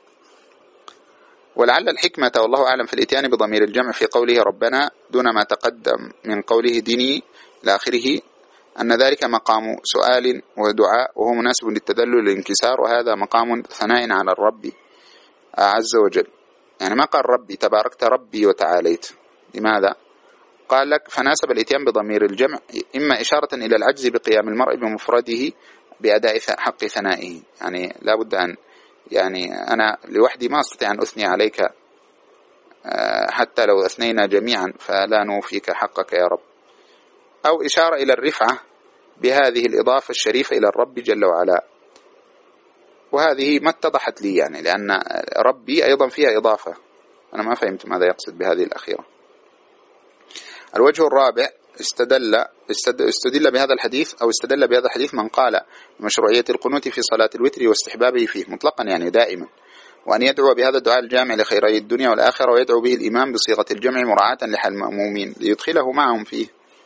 ولعل الحكمة والله أعلم في الإتيان بضمير الجمع في قوله ربنا دون ما تقدم من قوله ديني لآخره، أن ذلك مقام سؤال ودعاء، وهو مناسب للتدلل والانكسار، وهذا مقام ثناء على الرب عز وجل. يعني ما قال ربي تباركت ربي وتعاليت، لماذا؟ قال لك فناسب الإتيان بضمير الجمع إما إشارة إلى العجز بقيام المرء بمفرده بأداء حق ثنائه، يعني لا بد أن يعني أنا لوحدي ما أستطيع أن أثني عليك، حتى لو أثنينا جميعا فلا نوفيك حقك يا رب، أو إشارة إلى الرفعة بهذه الإضافة الشريفة إلى الرب جل وعلا، وهذه ما اتضحت لي، يعني لأن ربي أيضا فيها إضافة، أنا ما فهمت ماذا يقصد بهذه الأخيرة. الوجه الرابع استدل استدل بهذا الحديث أو استدل بهذا الحديث من قال مشروعية القنوت في صلاة الوتر واستحبابه فيه مطلقا، يعني دائما، وأن يدعو بهذا الدعاء الجامع لخيري الدنيا والآخرة، ويدعو به الإمام بصيغة الجمع مراعاة لحال المأمومين ليدخله معهم فيه،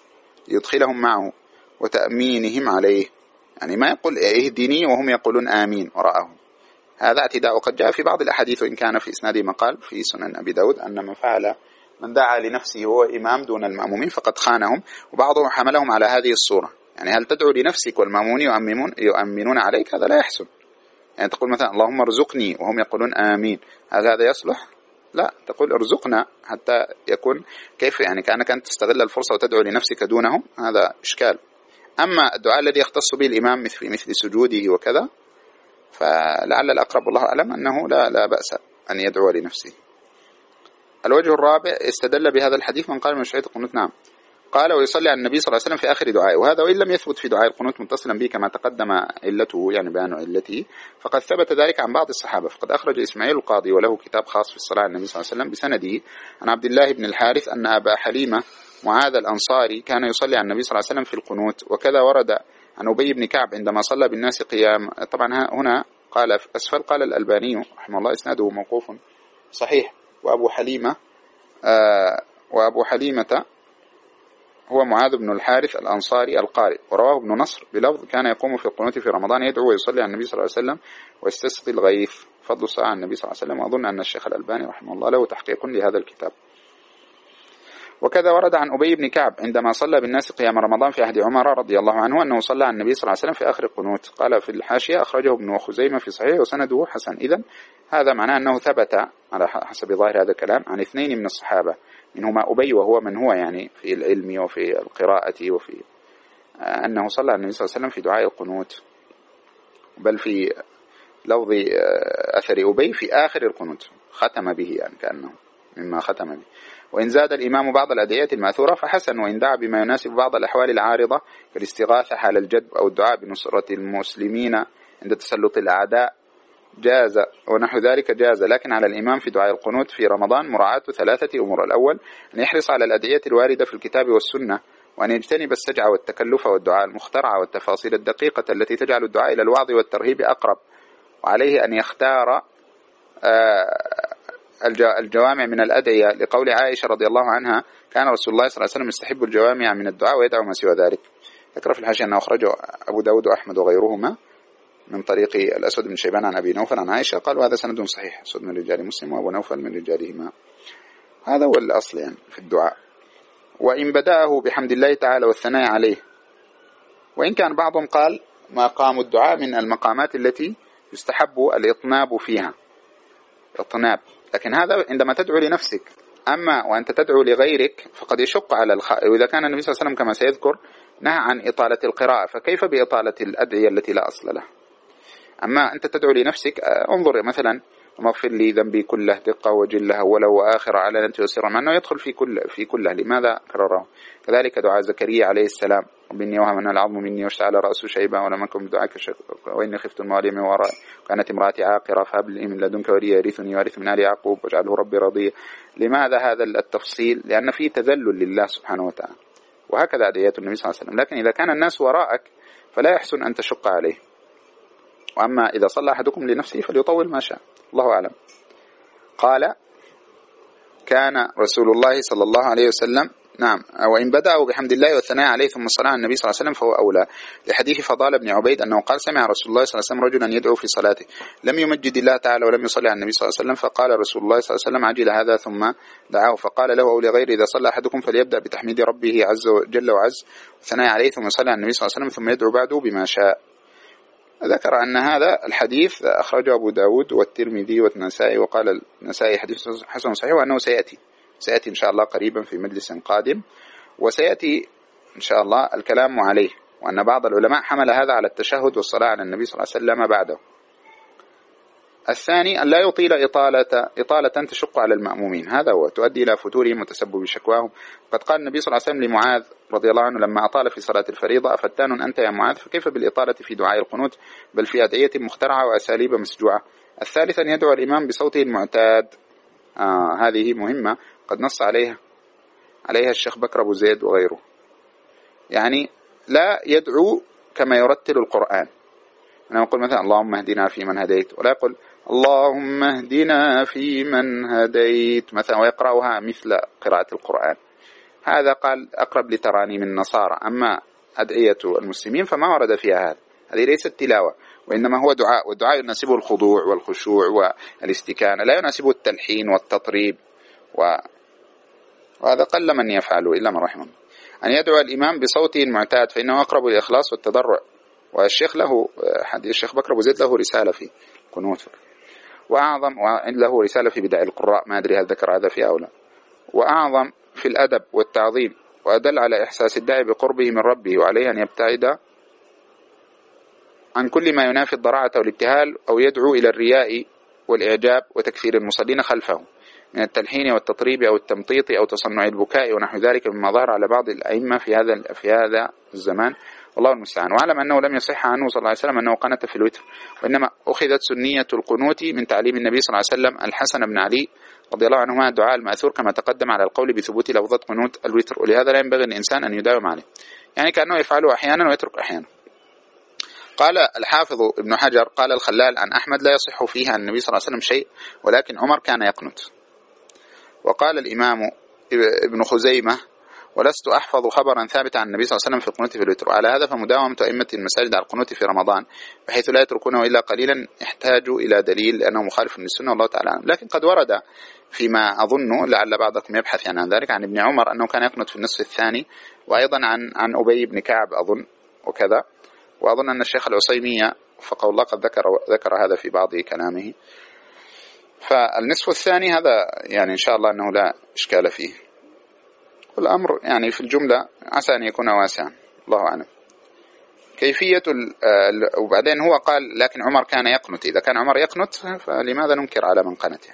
يدخلهم معه وتأمينهم عليه، يعني ما يقول اهدني وهم يقولون آمين وراءهم، هذا اعتداء. وقد جاء في بعض الأحاديث وإن كان في إسناده مقال في سنن أبي داود أن من فعل من دعا لنفسه هو إمام دون المأمومين فقد خانهم، وبعضهم حملهم على هذه الصورة، يعني هل تدعو لنفسك والمأمومون يؤمنون, يؤمنون عليك؟ هذا لا يحسن. يعني تقول مثلا اللهم ارزقني وهم يقولون آمين، هل هذا يصلح؟ لا، تقول ارزقنا حتى يكون كيف، يعني كأنك أنت تستغل الفرصة وتدعو لنفسك دونهم، هذا إشكال. أما الدعاء الذي يختص به الإمام مثل مثل سجوده وكذا فلعل الأقرب والله أعلم أنه لا لا بأس أن يدعو لنفسه. الوجه الرابع استدل بهذا الحديث من قال من شهية القنوت، نعم، قال ويصلي على النبي صلى الله عليه وسلم في آخر دعائه، وهذا وإن لم يثبت في دعاء القنوت متصلا به كما تقدم علته، يعني بيان علته، فقد ثبت ذلك عن بعض الصحابة. فقد أخرج إسماعيل القاضي وله كتاب خاص في الصلاة على النبي صلى الله عليه وسلم بسنده عن عبد الله بن الحارث أن أبا حليمة معاذ الأنصاري كان يصلي على النبي صلى الله عليه وسلم في القنوت. وكذا ورد عن أبي بن كعب عندما صلى بالناس قيام. طبعا هنا قال في أسفل قال الألباني رحمه الله إسناده موقوف صحيح. وأبو حليمة آه وأبو حليمة هو معاذ بن الحارث الأنصاري القارئ، ورواه ابن نصر بلفظ كان يقوم في القنوت في رمضان يدعو ويصلي على النبي صلى الله عليه وسلم ويستسقي الغيث، فضل الصلاة على النبي صلى الله عليه وسلم. وأظن أن الشيخ الألباني رحمه الله له تحقيق لهذا الكتاب. وكذا ورد عن أبي بن كعب عندما صلى بالناس قيام رمضان في عهد عمر رضي الله عنه أنه صلى على النبي صلى الله عليه وسلم في آخر القنوت. قال في الحاشية أخرجه ابن خزيمة في صحيح وسنده حسن. إذن هذا معناه أنه ثبت على حسب ظاهر هذا الكلام عن اثنين من الصحابة منهما أبي وهو من هو يعني في العلم وفي القراءة وفي أنه صلى على النبي صلى الله عليه وسلم في دعاء القنوت، بل في لفظ أثر أبي في آخر القنوت ختم به، يعني كأنه مما ختم به. وإن زاد الإمام بعض الأدعية المأثورة فحسن، وإن دعا بما يناسب بعض الأحوال العارضة كالاستغاثة حال الجدب أو الدعاء بنصرة المسلمين عند تسلط الأعداء جاز ونحو ذلك جاز. لكن على الإمام في دعاء القنوت في رمضان مراعاة ثلاثة أمور: الأول أن يحرص على الأدعية الواردة في الكتاب والسنة، وأن يجتنب السجع والتكلف والدعاء المخترع والتفاصيل الدقيقة التي تجعل الدعاء إلى الوعظ والترهيب أقرب. وعليه أن يختار الجوامع من الأدعية، لقول عائشة رضي الله عنها كان رسول الله صلى الله عليه وسلم يستحب الجوامع من الدعاء ويدعو ما سوى ذلك. ذكر في الحاشية أنه أخرجه أبو داود وأحمد وغيرهما من طريق الأسود بن شيبان عن أبي نوفل عن عائشة قال وهذا سند صحيح، أسود من رجال مسلم وأبو نوفل من رجالهما. هذا هو الأصل يعني في الدعاء. وإن بدأه بحمد الله تعالى والثناء عليه، وإن كان بعضهم قال مقام الدعاء من المقامات التي يستحب الإطناب فيها، إطناب، لكن هذا عندما تدعو لنفسك. أما وأنت تدعو لغيرك فقد يشق على الخ... وإذا كان النبي صلى الله عليه وسلم كما سيذكر نهى عن إطالة القراءة، فكيف بإطالة الأدعية التي لا أصل لها؟ أما أنت تدعو لنفسك، انظر مثلا مغفر لي ذنبي كله دقة وجله ولو آخر على أنت وسر، مع أنه يدخل في كل في كله، لماذا كرره؟ كذلك دعاء زكريا عليه السلام ربني وهمنا العظم مني واشتعل رأسه شيبا ولم أكن بدعائك وإني خفت الموالي من ورائي وكانت امرأتي عاقرة فهب لي من لدنك وليا يرثني ويرث من آل يعقوب واجعله ربي رضيا. لماذا هذا التفصيل؟ لأن فيه تذلل لله سبحانه وتعالى، وهكذا أدعيات النبي صلى الله عليه وسلم. لكن إذا كان الناس وراءك فلا يحسن أن تشق عليه. وأما إذا صلى أحدكم لنفسه فليطول ما شاء، الله أعلم. قال كان رسول الله صلى الله عليه وسلم، نعم، وإن بدأوا بحمد الله والثناء عليه ثم الصلاة على النبي صلى الله عليه وسلم فهو أولى، لحديث فضال بن عبيد أنه قال سمع رسول الله صلى الله عليه وسلم رجلا يدعو في صلاته لم يمجد الله تعالى ولم يصلي على النبي صلى الله عليه وسلم، فقال رسول الله صلى الله عليه وسلم عجل هذا ثم دعاه، فقال له أو لغير إذا صلى أحدكم فليبدأ بتحميد ربه عز وجل وعز والثناء عليه ثم يصلي على النبي صلى الله عليه وسلم ثم يدعو بعده بما شاء. ذكر أن هذا الحديث أخرجه أبو داود والترمذي والنسائي، وقال النسائي حديث حسن صحيح، وأنه سيأتي سيأتي إن شاء الله قريبا في مجلس قادم، وسيأتي إن شاء الله الكلام عليه، وأن بعض العلماء حمل هذا على التشهد والصلاة على النبي صلى الله عليه وسلم بعده. الثاني أن لا يطيل إطالة إطالة تشق على المأمومين، هذا هو تؤدي إلى فتورهم وتسبب شكواهم. قد قال النبي صلى الله عليه وسلم لمعاذ رضي الله عنه لما أطال في صلاة الفريضة أفتان أنت يا معاذ، فكيف بالإطالة في دعاء القنوت بل في أدعية مخترعة وأساليب مسجوعة. الثالث أن يدعو الإمام بصوته المعتاد، آه هذه مهمة قد نص عليها عليها الشيخ بكر أبو زيد وغيره، يعني لا يدعو كما يرتل القرآن. أنا أقول مثلا اللهم اهدنا في من هديت، ولا يقول اللهم اهدنا في من هديت مثلا ويقرأها مثل قراءة القرآن. هذا قال أقرب لترانيم النصارى. أما أدعية المسلمين فما ورد فيها هذا، هذه ليست تلاوة، وإنما هو دعاء، والدعاء يناسبه الخضوع والخشوع والاستكانة، لا يناسبه التلحين والتطريب، وهذا قل من يفعله إلا من رحمه. أن يدعو الإمام بصوته المعتاد فإنه أقرب للإخلاص والتضرع. والشيخ له حديث الشيخ بكر أبو زيد له رسالة في قنوت، وأعظم له رسالة في بدع القراء، ما أدري هل ذكر هذا فيها أو لا. وأعظم في الأدب والتعظيم، وأدل على إحساس الداعي بقربه من ربه، وعليه أن يبتعد عن كل ما ينافي الضراعة والابتهال أو يدعو إلى الرياء والإعجاب وتكثير المصلين خلفه من التلحين والتطريب أو التمطيط أو تصنع البكاء ونحو ذلك مما ظهر على بعض الأئمة في هذا في هذا الزمان، والله المستعان. وعلم أنه لم يصح عنه صلى الله عليه وسلم أنه قنت في الوتر، وإنما أخذت سنية القنوت من تعليم النبي صلى الله عليه وسلم الحسن بن علي رضي الله عنهما الدعاء المأثور كما تقدم على القول بثبوت لفظة قنوت الوتر، ولهذا لا ينبغي الإنسان أن يداوم عليه، يعني كأنه يفعله أحيانا ويترك أحيانا. قال الحافظ ابن حجر قال الخلال عن أحمد لا يصح فيها عن النبي صلى الله عليه وسلم شيء، ولكن عمر كان يقنت. وقال الإمام ابن خزيمة ولست أحفظ خبرا ثابتا عن النبي صلى الله عليه وسلم في القنوت في الوتر، وعلى هذا فمداومة أئمة المساجد على القنوت في رمضان بحيث لا يتركونه إلا قليلا يحتاج إلى دليل لأنه مخالف للسنة، والله تعالى عنه. لكن قد ورد فيما أظن لعل بعضكم يبحث عن ذلك عن ابن عمر أنه كان يقنت في النصف الثاني، وأيضا عن عن أبي بن كعب أظن وكذا، وأظن أن الشيخ العصيمية وفقه الله قد ذكر ذكر هذا في بعض كلامه. فالنصف الثاني هذا يعني إن شاء الله أنه لا إشكال فيه، والأمر يعني في الجملة عسى أن يكون واسعا، الله أعلم. كيفية وبعدين هو قال لكن عمر كان يقنت، إذا كان عمر يقنت فلماذا ننكر على من قنته؟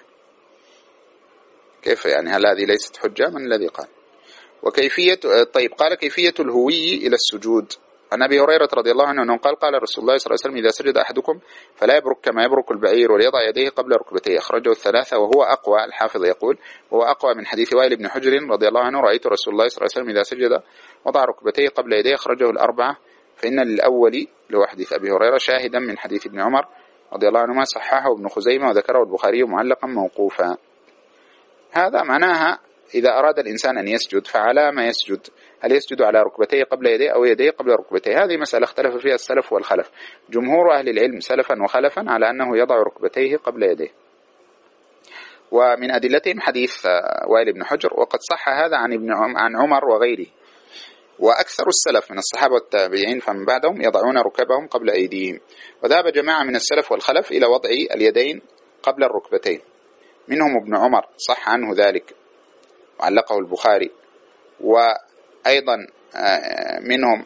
كيف يعني؟ هل هذه ليست حجة؟ من الذي قال؟ وكيفية طيب قال كيفية الهوي إلى السجود عن أبي هريرة رضي الله عنه أنه قال قال رسول الله صلى الله عليه وسلم إذا سجد أحدكم فلا يبرك كما يبرك البعير وليضع يديه قبل ركبتيه، أخرجه الثلاثة، وهو أقوى، الحافظ يقول وهو أقوى من حديث وائل بن حجر رضي الله عنه رأيت رسول الله صلى الله عليه وسلم إذا سجد وضع ركبتيه قبل يديه، أخرجه الأربعة، فإن للأول له حديث أبي هريرة شاهدا من حديث ابن عمر رضي الله عنهما صححه ابن خزيمة وذكره البخاري معلقا موقوفا. هذا معناها إذا أراد الإنسان أن يسجد فعلى ما يسجد، هل يسجد على ركبتيه قبل يديه أو يديه قبل ركبتيه؟ هذه مسألة اختلف فيها السلف والخلف، جمهور أهل العلم سلفا وخلفا على أنه يضع ركبتيه قبل يديه، ومن أدلتهم حديث وائل بن حجر، وقد صح هذا عن ابن عن عمر وغيره. وأكثر السلف من الصحابة والتابعين فمن بعدهم يضعون ركبهم قبل أيديهم، وذهب جماعة من السلف والخلف إلى وضع اليدين قبل الركبتين، منهم ابن عمر صح عنه ذلك وعلقه البخاري، وأيضا منهم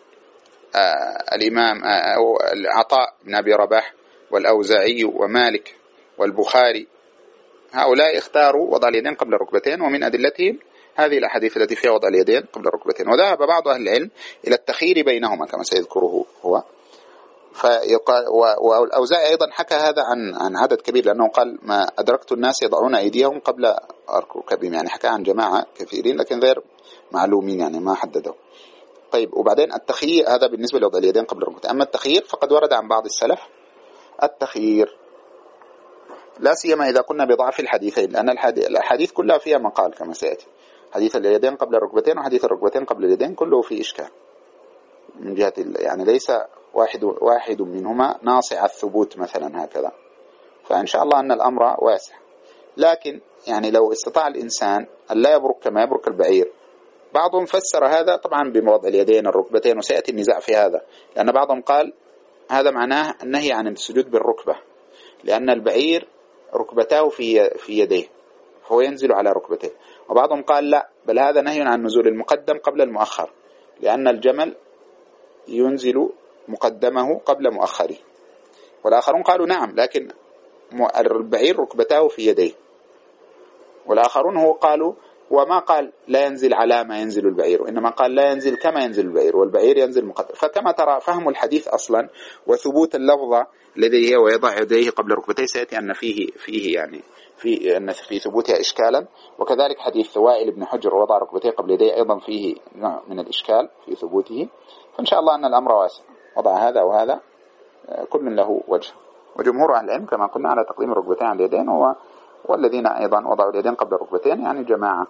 الإمام عطاء بن أبي رباح والأوزاعي ومالك والبخاري، هؤلاء اختاروا وضع اليدين قبل الركبتين، ومن أدلتهم هذه الأحاديث التي فيها وضع اليدين قبل الركبتين. وذهب بعض أهل العلم إلى التخيير بينهما كما سيذكره هو، والأوزاعي أيضا حكى هذا عن عن عدد كبير، لأنه قال ما أدركت الناس يضعون أيديهم قبل ركبهم، يعني حكى عن جماعة كثيرين لكن غير معلومين يعني ما حددوا. طيب وبعدين التخيير هذا بالنسبة لوضع اليدين قبل الركبتين، أما التخيير فقد ورد عن بعض السلف التخيير، لا سيما إذا قلنا بضعف الحديثين، لأن الحديث كلها فيها مقال كما سيأتي، حديث اليدين قبل الركبتين وحديث الركبتين قبل اليدين كله فيه إشكال من جهة يعني ليس واحد واحد منهما ناصع الثبوت مثلا هكذا، فإن شاء الله أن الأمر واسع. لكن يعني لو استطاع الإنسان أن لا يبرك كما يبرك البعير، بعضهم فسر هذا طبعا بوضع اليدين الركبتين، وسيأتي النزاع في هذا، لأن بعضهم قال هذا معناه النهي عن السجود بالركبة، لأن البعير ركبتاه في في يديه فهو ينزل على ركبتيه، وبعضهم قال لا بل هذا نهي عن نزول المقدم قبل المؤخر، لأن الجمل ينزل مقدمه قبل مؤخره، والآخرون قالوا نعم لكن البعير ركبتاه في يديه، والآخرون هو قالوا وما قال لا ينزل على ما ينزل البعير، إنما قال لا ينزل كما ينزل البعير، والبعير ينزل مقدم. فكما ترى فهم الحديث أصلا وثبوت اللفظة الذي هي ويضع يديه قبل ركبتيه سيأتي أن فيه فيه يعني في أن في ثبوتها إشكالا، وكذلك حديث وائل بن حجر وضع ركبتيه قبل يديه أيضا فيه نوع من الإشكال في ثبوته. فإن شاء الله أن الأمر واسع، وضع هذا وهذا كل له وجه، وجمهور أهل العلم كما قلنا على تقديم الركبتين على اليدين، والذين أيضا وضعوا اليدين قبل الركبتين يعني جماعة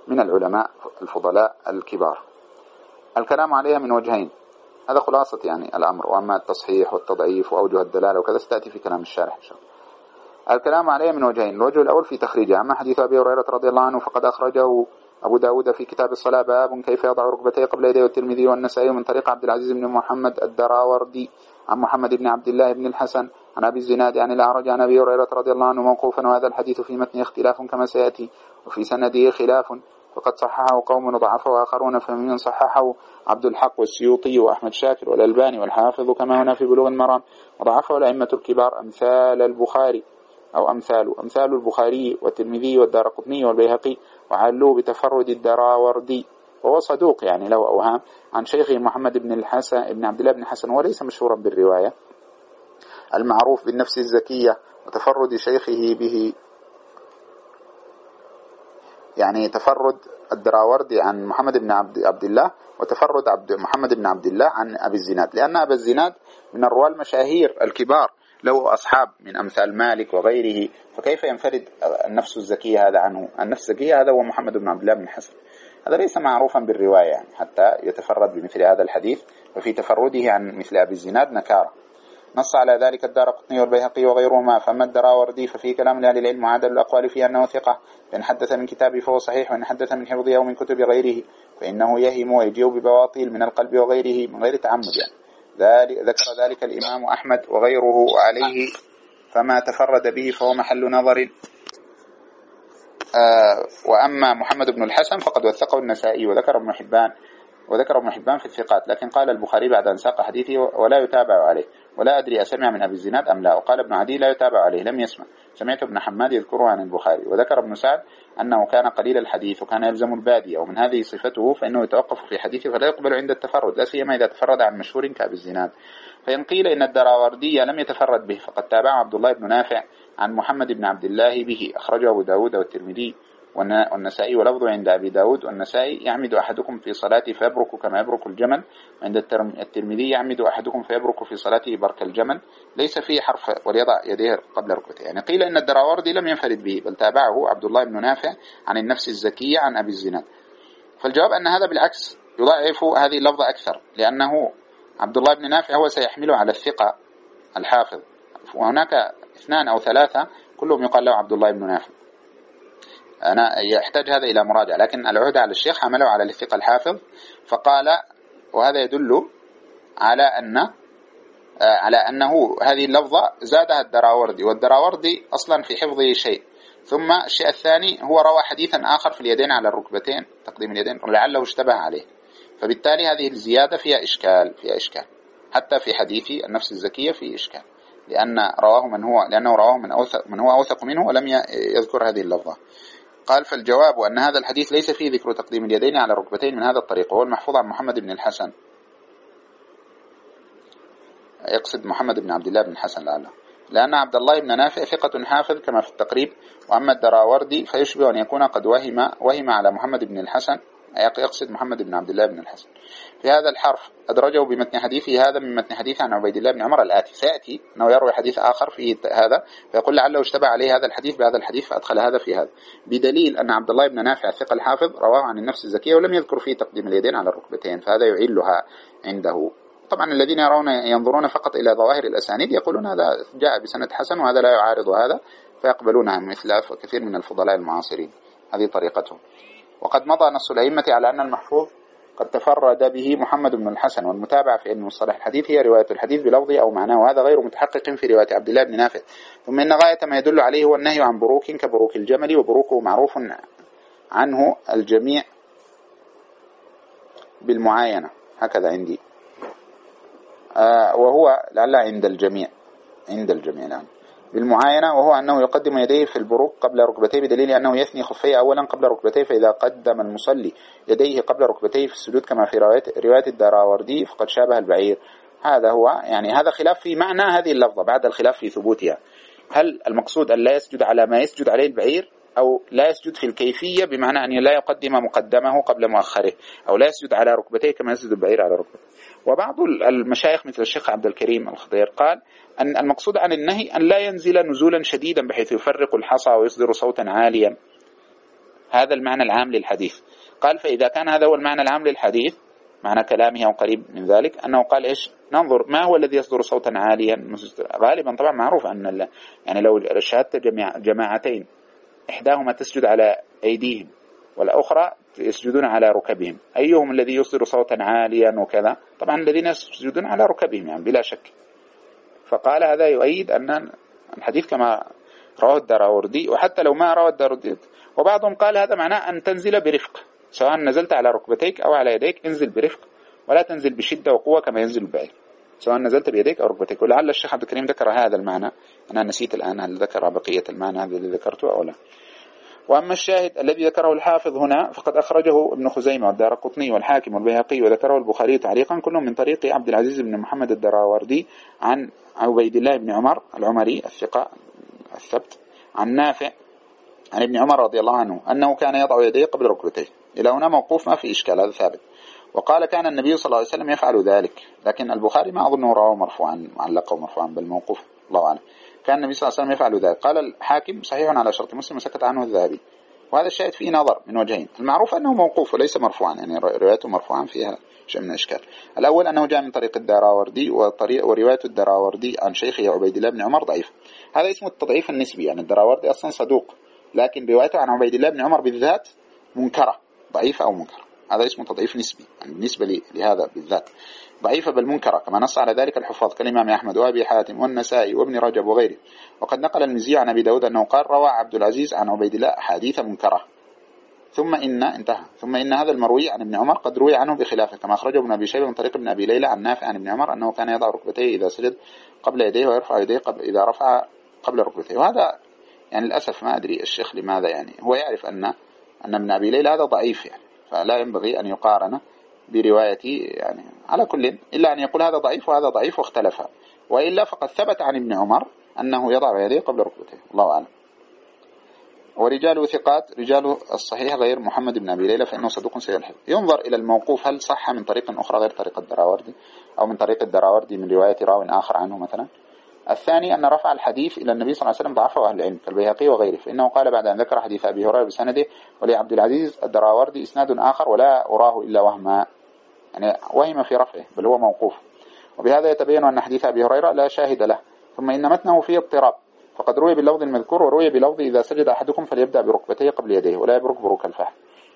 من العلماء الفضلاء الكبار. الكلام عليها من وجهين، هذا خلاصة يعني الأمر. وأما التصحيح والتضعيف وأوجه الدلالة وكذا ستأتي في كلام الشارح إن شاء الله. الكلام عليه من وجهين، الوجه الأول في تخريجه. أما حديث أبي هريرة رضي الله عنه فقد أخرجه أبو داود في كتاب الصلاة باب كيف يضع ركبتيه قبل يديه، والترمذي والنسائي من طريق عبد العزيز بن محمد الدراوردي عن محمد بن عبد الله بن الحسن عن أبي الزناد عن الأعرج عن أبي هريرة رضي الله عنه موقوفا، وهذا الحديث في متنه اختلاف كما سيأتي، وفي سنده خلاف، فقد صححه قوم وضعفه آخرون، فمن صححه عبد الحق والسيوطي وأحمد شاكر والألباني والحافظ كما هنا في بلوغ المرام، وضعفه الأئمة الكبار أمثال البخاري أو أمثال أمثال البخاري والترمذي والدارقطني والبيهقي، وعلوه بتفرد الدراوردي، وهو صدوق يعني له أوهام، عن شيخه محمد بن الحسن بن عبد الله بن حسن، وليس مشهورا بالرواية، المعروف بالنفس الزكية، وتفرد شيخه به، يعني تفرد الدراوردي عن محمد بن عبد, عبد الله، وتفرد عبد محمد بن عبد الله عن أبي الزناد، لأن أبي الزناد من الرواة المشاهير الكبار، له أصحاب من أمثال مالك وغيره، فكيف ينفرد النفس الزكية هذا عنه؟ النفس الزكية هذا هو محمد بن عبد الله بن حسن، هذا ليس معروفا بالرواية يعني حتى يتفرد بمثل هذا الحديث، وفي تفرده عن مثل أبي الزناد نكارة. نص على ذلك الدارقطني والبيهقي وغيرهما. فأما الدراوردي ففي كلام لأهل العلم وعدل الأقوال فيه أنه ثقة، فإن حدث من كتابه فهو صحيح، وإن حدث من حفظه أو من كتب غيره فإنه يهم ويجيء ببواطيل من القلب وغيره من غير تعمد يعني. ذكر ذلك الإمام أحمد وغيره، وعليه فما تفرد به فهو محل نظر. آه وأما محمد بن الحسن فقد وثقه النسائي، وذكر ابن حبان وذكر ابن حبان في الثقات، لكن قال البخاري بعد أن ساق حديثه ولا يتابع عليه، ولا أدري أسمع من أبي الزناد أم لا. وقال ابن عدي لا يتابع عليه، لم يسمع، سمعت ابن حماد يذكره عن البخاري. وذكر ابن سعد أنه كان قليل الحديث وكان يلزم البادية، ومن هذه صفته فإنه يتوقف في حديثه فلا يقبل عند التفرد، لا سيما إذا تفرد عن مشهور كأبي الزناد. فإن قيل إن الدراوردي لم يتفرد به فقد تابعه عبد الله بن نافع عن محمد بن عبد الله به، أخرجه أبو داود والترمذي والنسائي، ولفظ عند أبي داود والنسائي يعمد أحدكم في صلاته فيبرك كما يبرك الجمل، عند الترمذي يعمد أحدكم فيبرك في صلاته برك الجمل، ليس فيه حرف وليضع يديه قبل ركبته. يعني قيل إن الدراوردي لم ينفرد به بل تابعه عبد الله بن نافع عن النفس الزكية عن أبي الزناد. فالجواب أن هذا بالعكس يضعف هذه اللفظة أكثر، لأنه عبد الله بن نافع هو سيحمله على الثقة الحافظ، وهناك اثنان أو ثلاثة كلهم يقال له عبد الله بن نافع. أنا يحتاج هذا إلى مراجعة، لكن العهد على الشيخ حمله على الثقة الحافظ، فقال وهذا يدل على أن على أنه هذه اللفظة زادها الدراوردي، والدراوردي أصلا في حفظه شيء. ثم الشيء الثاني هو روى حديثا آخر في اليدين على الركبتين، تقديم اليدين، لعله اشتبه عليه، فبالتالي هذه الزيادة فيها إشكال فيها إشكال حتى في حديث النفس الزكية فيه إشكال، لأن رواه من هو لأنه رواه من أوثق من هو أوثق منه ولم يذكر هذه اللفظة. قال فالجواب أن هذا الحديث ليس فيه ذكر تقديم اليدين على الركبتين من هذا الطريق، وهو المحفوظ عن محمد بن الحسن، يقصد محمد بن عبد الله بن الحسن لعله، لأن عبد الله بن نافع ثقة حافظ كما في التقريب. وأما الدراوردي فيشبه أن يكون قد وهم وهم على محمد بن الحسن، يقصد محمد بن عبد الله بن الحسن. في هذا الحرف أدرجه بمتن حديثه هذا من متن حديث عن عبيد الله بن عمر الآتي، سيأتي أنه يروي حديث آخر في هذا فيقول لعله اشتبه عليه هذا الحديث بهذا الحديث فأدخل هذا في هذا، بدليل أن عبد الله بن نافع الثقة الحافظ رواه عن النفس الزكية ولم يذكر فيه تقديم اليدين على الركبتين، فهذا يعلها عنده. طبعا الذين يرون ينظرون فقط إلى ظواهر الأسانيد يقولون هذا جاء بسند حسن وهذا لا يعارض هذا، فيقبلونها مثل كثير من الفضلاء المعاصرين، هذه طريقتهم. وقد مضى نص الأئمة على أن المحفوظ قد تفرد به محمد بن الحسن، والمتابعة في علم مصطلح الحديث هي رواية الحديث بلفظه أو معناه، وهذا غير متحقق في رواية عبد الله بن نافع. ثم إن غاية ما يدل عليه هو النهي عن بروك كبروك الجمل، وبروكه معروف عنه الجميع بالمعاينة، هكذا عندي، آه وهو لعل عند الجميع عند الجميع نعم بالمعاينة، وهو أنه يقدم يديه في البروك قبل ركبتيه، بدليل أنه يثني خفيه أولا قبل ركبتيه، فإذا قدم المصلي يديه قبل ركبتيه في السجود كما في رواية الدراوردي فقد شابه البعير. هذا هو يعني هذا خلاف في معنى هذه اللفظة بعد الخلاف في ثبوتها، هل المقصود أن لا يسجد على ما يسجد عليه البعير، أو لا يسجد في الكيفية بمعنى أن لا يقدم مقدمه قبل مؤخره، أو لا يسجد على ركبتيه كما يسجد البعير على ركبته. وبعض المشايخ مثل الشيخ عبد الكريم الخضير قال أن المقصود عن النهي أن لا ينزل نزولا شديدا بحيث يفرق الحصى ويصدر صوتا عاليا، هذا المعنى العام للحديث. قال فإذا كان هذا هو المعنى العام للحديث معنى كلامه أو قريب من ذلك أنه قال إيش ننظر ما هو الذي يصدر صوتا عاليا. غالبا طبعا معروف أن يعني لو شاهدت جماع جماعتين إحداهما تسجد على أيديهم والأخرى يسجدون على ركبهم أيهم الذي يصدر صوتا عاليا وكذا؟ طبعا الذين يسجدون على ركبهم يعني بلا شك. فقال هذا يؤيد أن الحديث كما رواه الدراوردي، وحتى لو ما رواه الدراوردي وبعضهم قال هذا معناه أن تنزل برفق، سواء نزلت على ركبتيك أو على يديك انزل برفق ولا تنزل بشدة وقوة كما ينزل البعير، سواء نزلت بيديك أو ركبتيك. ولعل الشيخ عبد الكريم ذكر هذا المعنى، أنا نسيت الآن هل ذكر بقية المعنى هذا الذي ذكرته أو لا. وأما الشاهد الذي ذكره الحافظ هنا فقد أخرجه ابن خزيمة والدارقطني والحاكم والبيهقي وذكره البخاري تعليقا كلهم من طريق عبد العزيز بن محمد الدراوردي عن عبيد الله بن عمر العمري الثقة الثبت عن نافع عن ابن عمر رضي الله عنه أنه كان يضع يديه قبل ركبتيه. إلى هنا موقوف ما في إشكال، هذا ثابت. وقال كان النبي صلى الله عليه وسلم يفعل ذلك، لكن البخاري ما أظنه رواه مرفوعا معلقا ومرفوعا بل موقوف الله أعلم. كان النبي صلى الله عليه وسلم يفعل ذلك. قال الحاكم صحيح على شرط مسلم وسكت عنه الذهبي، وهذا الشاهد فيه نظر من وجهين. المعروف أنه موقوف وليس مرفوعا، يعني روايته مرفوعا فيها شيء من الإشكال. الأول أنه جاء من طريق الدراوردي وطريق ورواية الدراوردي عن شيخه عبيد الله بن عمر ضعيف. هذا اسمه التضعيف النسبي، يعني الدراوردي أصلا صدوق لكن روايته عن عبيد الله بن عمر بالذات منكرة ضعيفة أو منكرة، هذا اسمه تضعيف نسبي يعني بالنسبة لهذا بالذات ضعيفة بل منكرة، كما نص على ذلك الحفاظ كالإمام أحمد وأبي حاتم والنسائي وابن رجب وغيره. وقد نقل المزي عن أبي داود أنه قال روى عبد العزيز عن عبيد الله أحاديث منكرة ثم إن انتهى ثم إن هذا المروي عن ابن عمر قد روي عنه بخلافه، كما أخرجه ابن أبي شيبة من طريق ابن أبي ليلى عن نافع عن ابن عمر أنه كان يضع ركبتيه إذا سجد قبل يديه ويرفع يديه قبل إذا رفع قبل ركبتيه. وهذا يعني للأسف ما أدري الشيخ لماذا، يعني هو يعرف أن أن ابن أبي ليلى هذا ضعيف يعني، فلا ينبغي أن يقارن بروايتي يعني على كل، إلا أن يقول هذا ضعيف وهذا ضعيف واختلفا، وإلا فقد ثبت عن ابن عمر أنه يضع يديه قبل ركبتيه الله أعلم. ورجاله ثقات، رجاله الصحيح غير محمد بن أبي ليلى فإنه صدوق سيء الحفظ. ينظر إلى الموقوف هل صح من طريق أخرى غير طريق الدراوردي أو من طريق الدراوردي من رواية راو آخر عنه مثلا. الثاني أن رفع الحديث إلى النبي صلى الله عليه وسلم ضعفه أهل العلم كالبيهقي وغيره، فإنه قال بعد أن ذكر حديث أبي هريرة بسنده ولعبد العزيز الدراوردي إسناد آخر ولا أراه إلا وهما، يعني وهم في رفعه بل هو موقوف. وبهذا يتبين أن حديث أبي هريرة لا شاهد له. ثم إن متنه فيه اضطراب، فقد روي باللفظ المذكور وروي بلفظ إذا سجد أحدكم فليبدأ بركبتيه قبل يديه ولا يبرك بروك الفحل.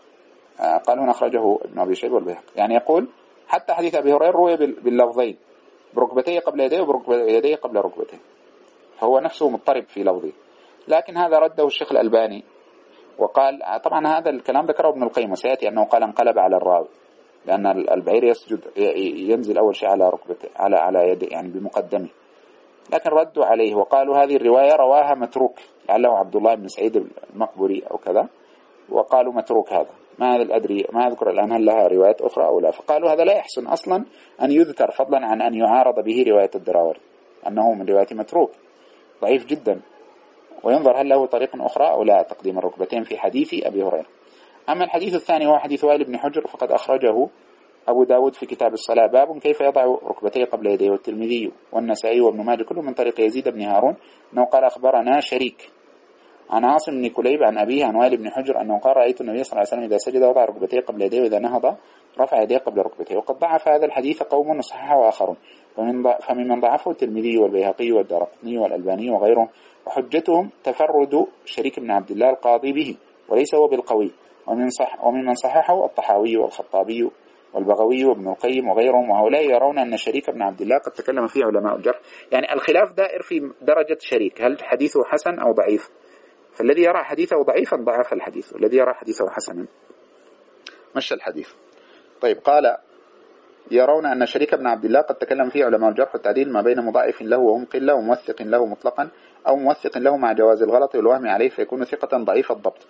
آه قال هنا أخرجه ابن أبي شيبة والبيهقي، يعني يقول حتى حديث أبي هريرة روي باللفظين بركبتيه قبل يديه وبرك يديه قبل ركبتيه، فهو نفسه مضطرب في لفظه. لكن هذا رده الشيخ الألباني وقال طبعا هذا الكلام ذكره ابن القيم وسيأتي أنه قال انقلب على الراوي، لأن البعير يسجد ينزل أول شيء على ركبته على على يده يعني بمقدمه، لكن ردوا عليه وقالوا هذه الرواية رواها متروك لعله عبد الله بن سعيد المقبري أو كذا، وقالوا متروك هذا ما أدري ما أذكر الآن هل لها روايات أخرى أو لا، فقالوا هذا لا يحسن أصلا أن يذكر فضلا عن أن يعارض به رواية الدراوردي أنه من رواية متروك ضعيف جدا، وينظر هل له طريق أخرى أو لا تقديم الركبتين في حديث أبي هريرة. أما الحديث الثاني هو حديث وائل بن حجر فقد أخرجه أبو داود في كتاب الصلاة باب كيف يضع ركبتيه قبل يديه، والترمذي والنسائي وابن ماجه كله من طريق يزيد بن هارون أنه قال أخبرنا شريك عن عاصم بن كليب عن أبيه عن وائل بن حجر أنه قال رأيت النبي صلى الله عليه وسلم إذا سجد وضع ركبتيه قبل يديه وإذا نهض رفع يديه قبل ركبتيه. وقد ضعف هذا الحديث قوم وصححه آخرون، فممن ضعفه الترمذي والبيهقي والدارقطني والألباني وغيرهم، وحجتهم تفرد شريك بن عبد الله القاضي به وليس هو بالقوي. ومن صح وممن صححه الطحاوي والخطابي والبغوي وابن القيم وغيرهم، وهؤلاء يرون أن شريك بن عبد الله قد تكلم فيه علماء الجرح، يعني الخلاف دائر في درجة شريك هل حديثه حسن أو ضعيف، فالذي يرى حديثه ضعيفا ضعف الحديث والذي يرى حديثه حسنا مشى الحديث. طيب قال يرون أن شريك بن عبد الله قد تكلم فيه علماء الجرح والتعديل ما بين مضاعف له وهم قلة وموثق له مطلقا أو موثق له مع جواز الغلط والوهم عليه فيكون ثقة ضعيف الضبط.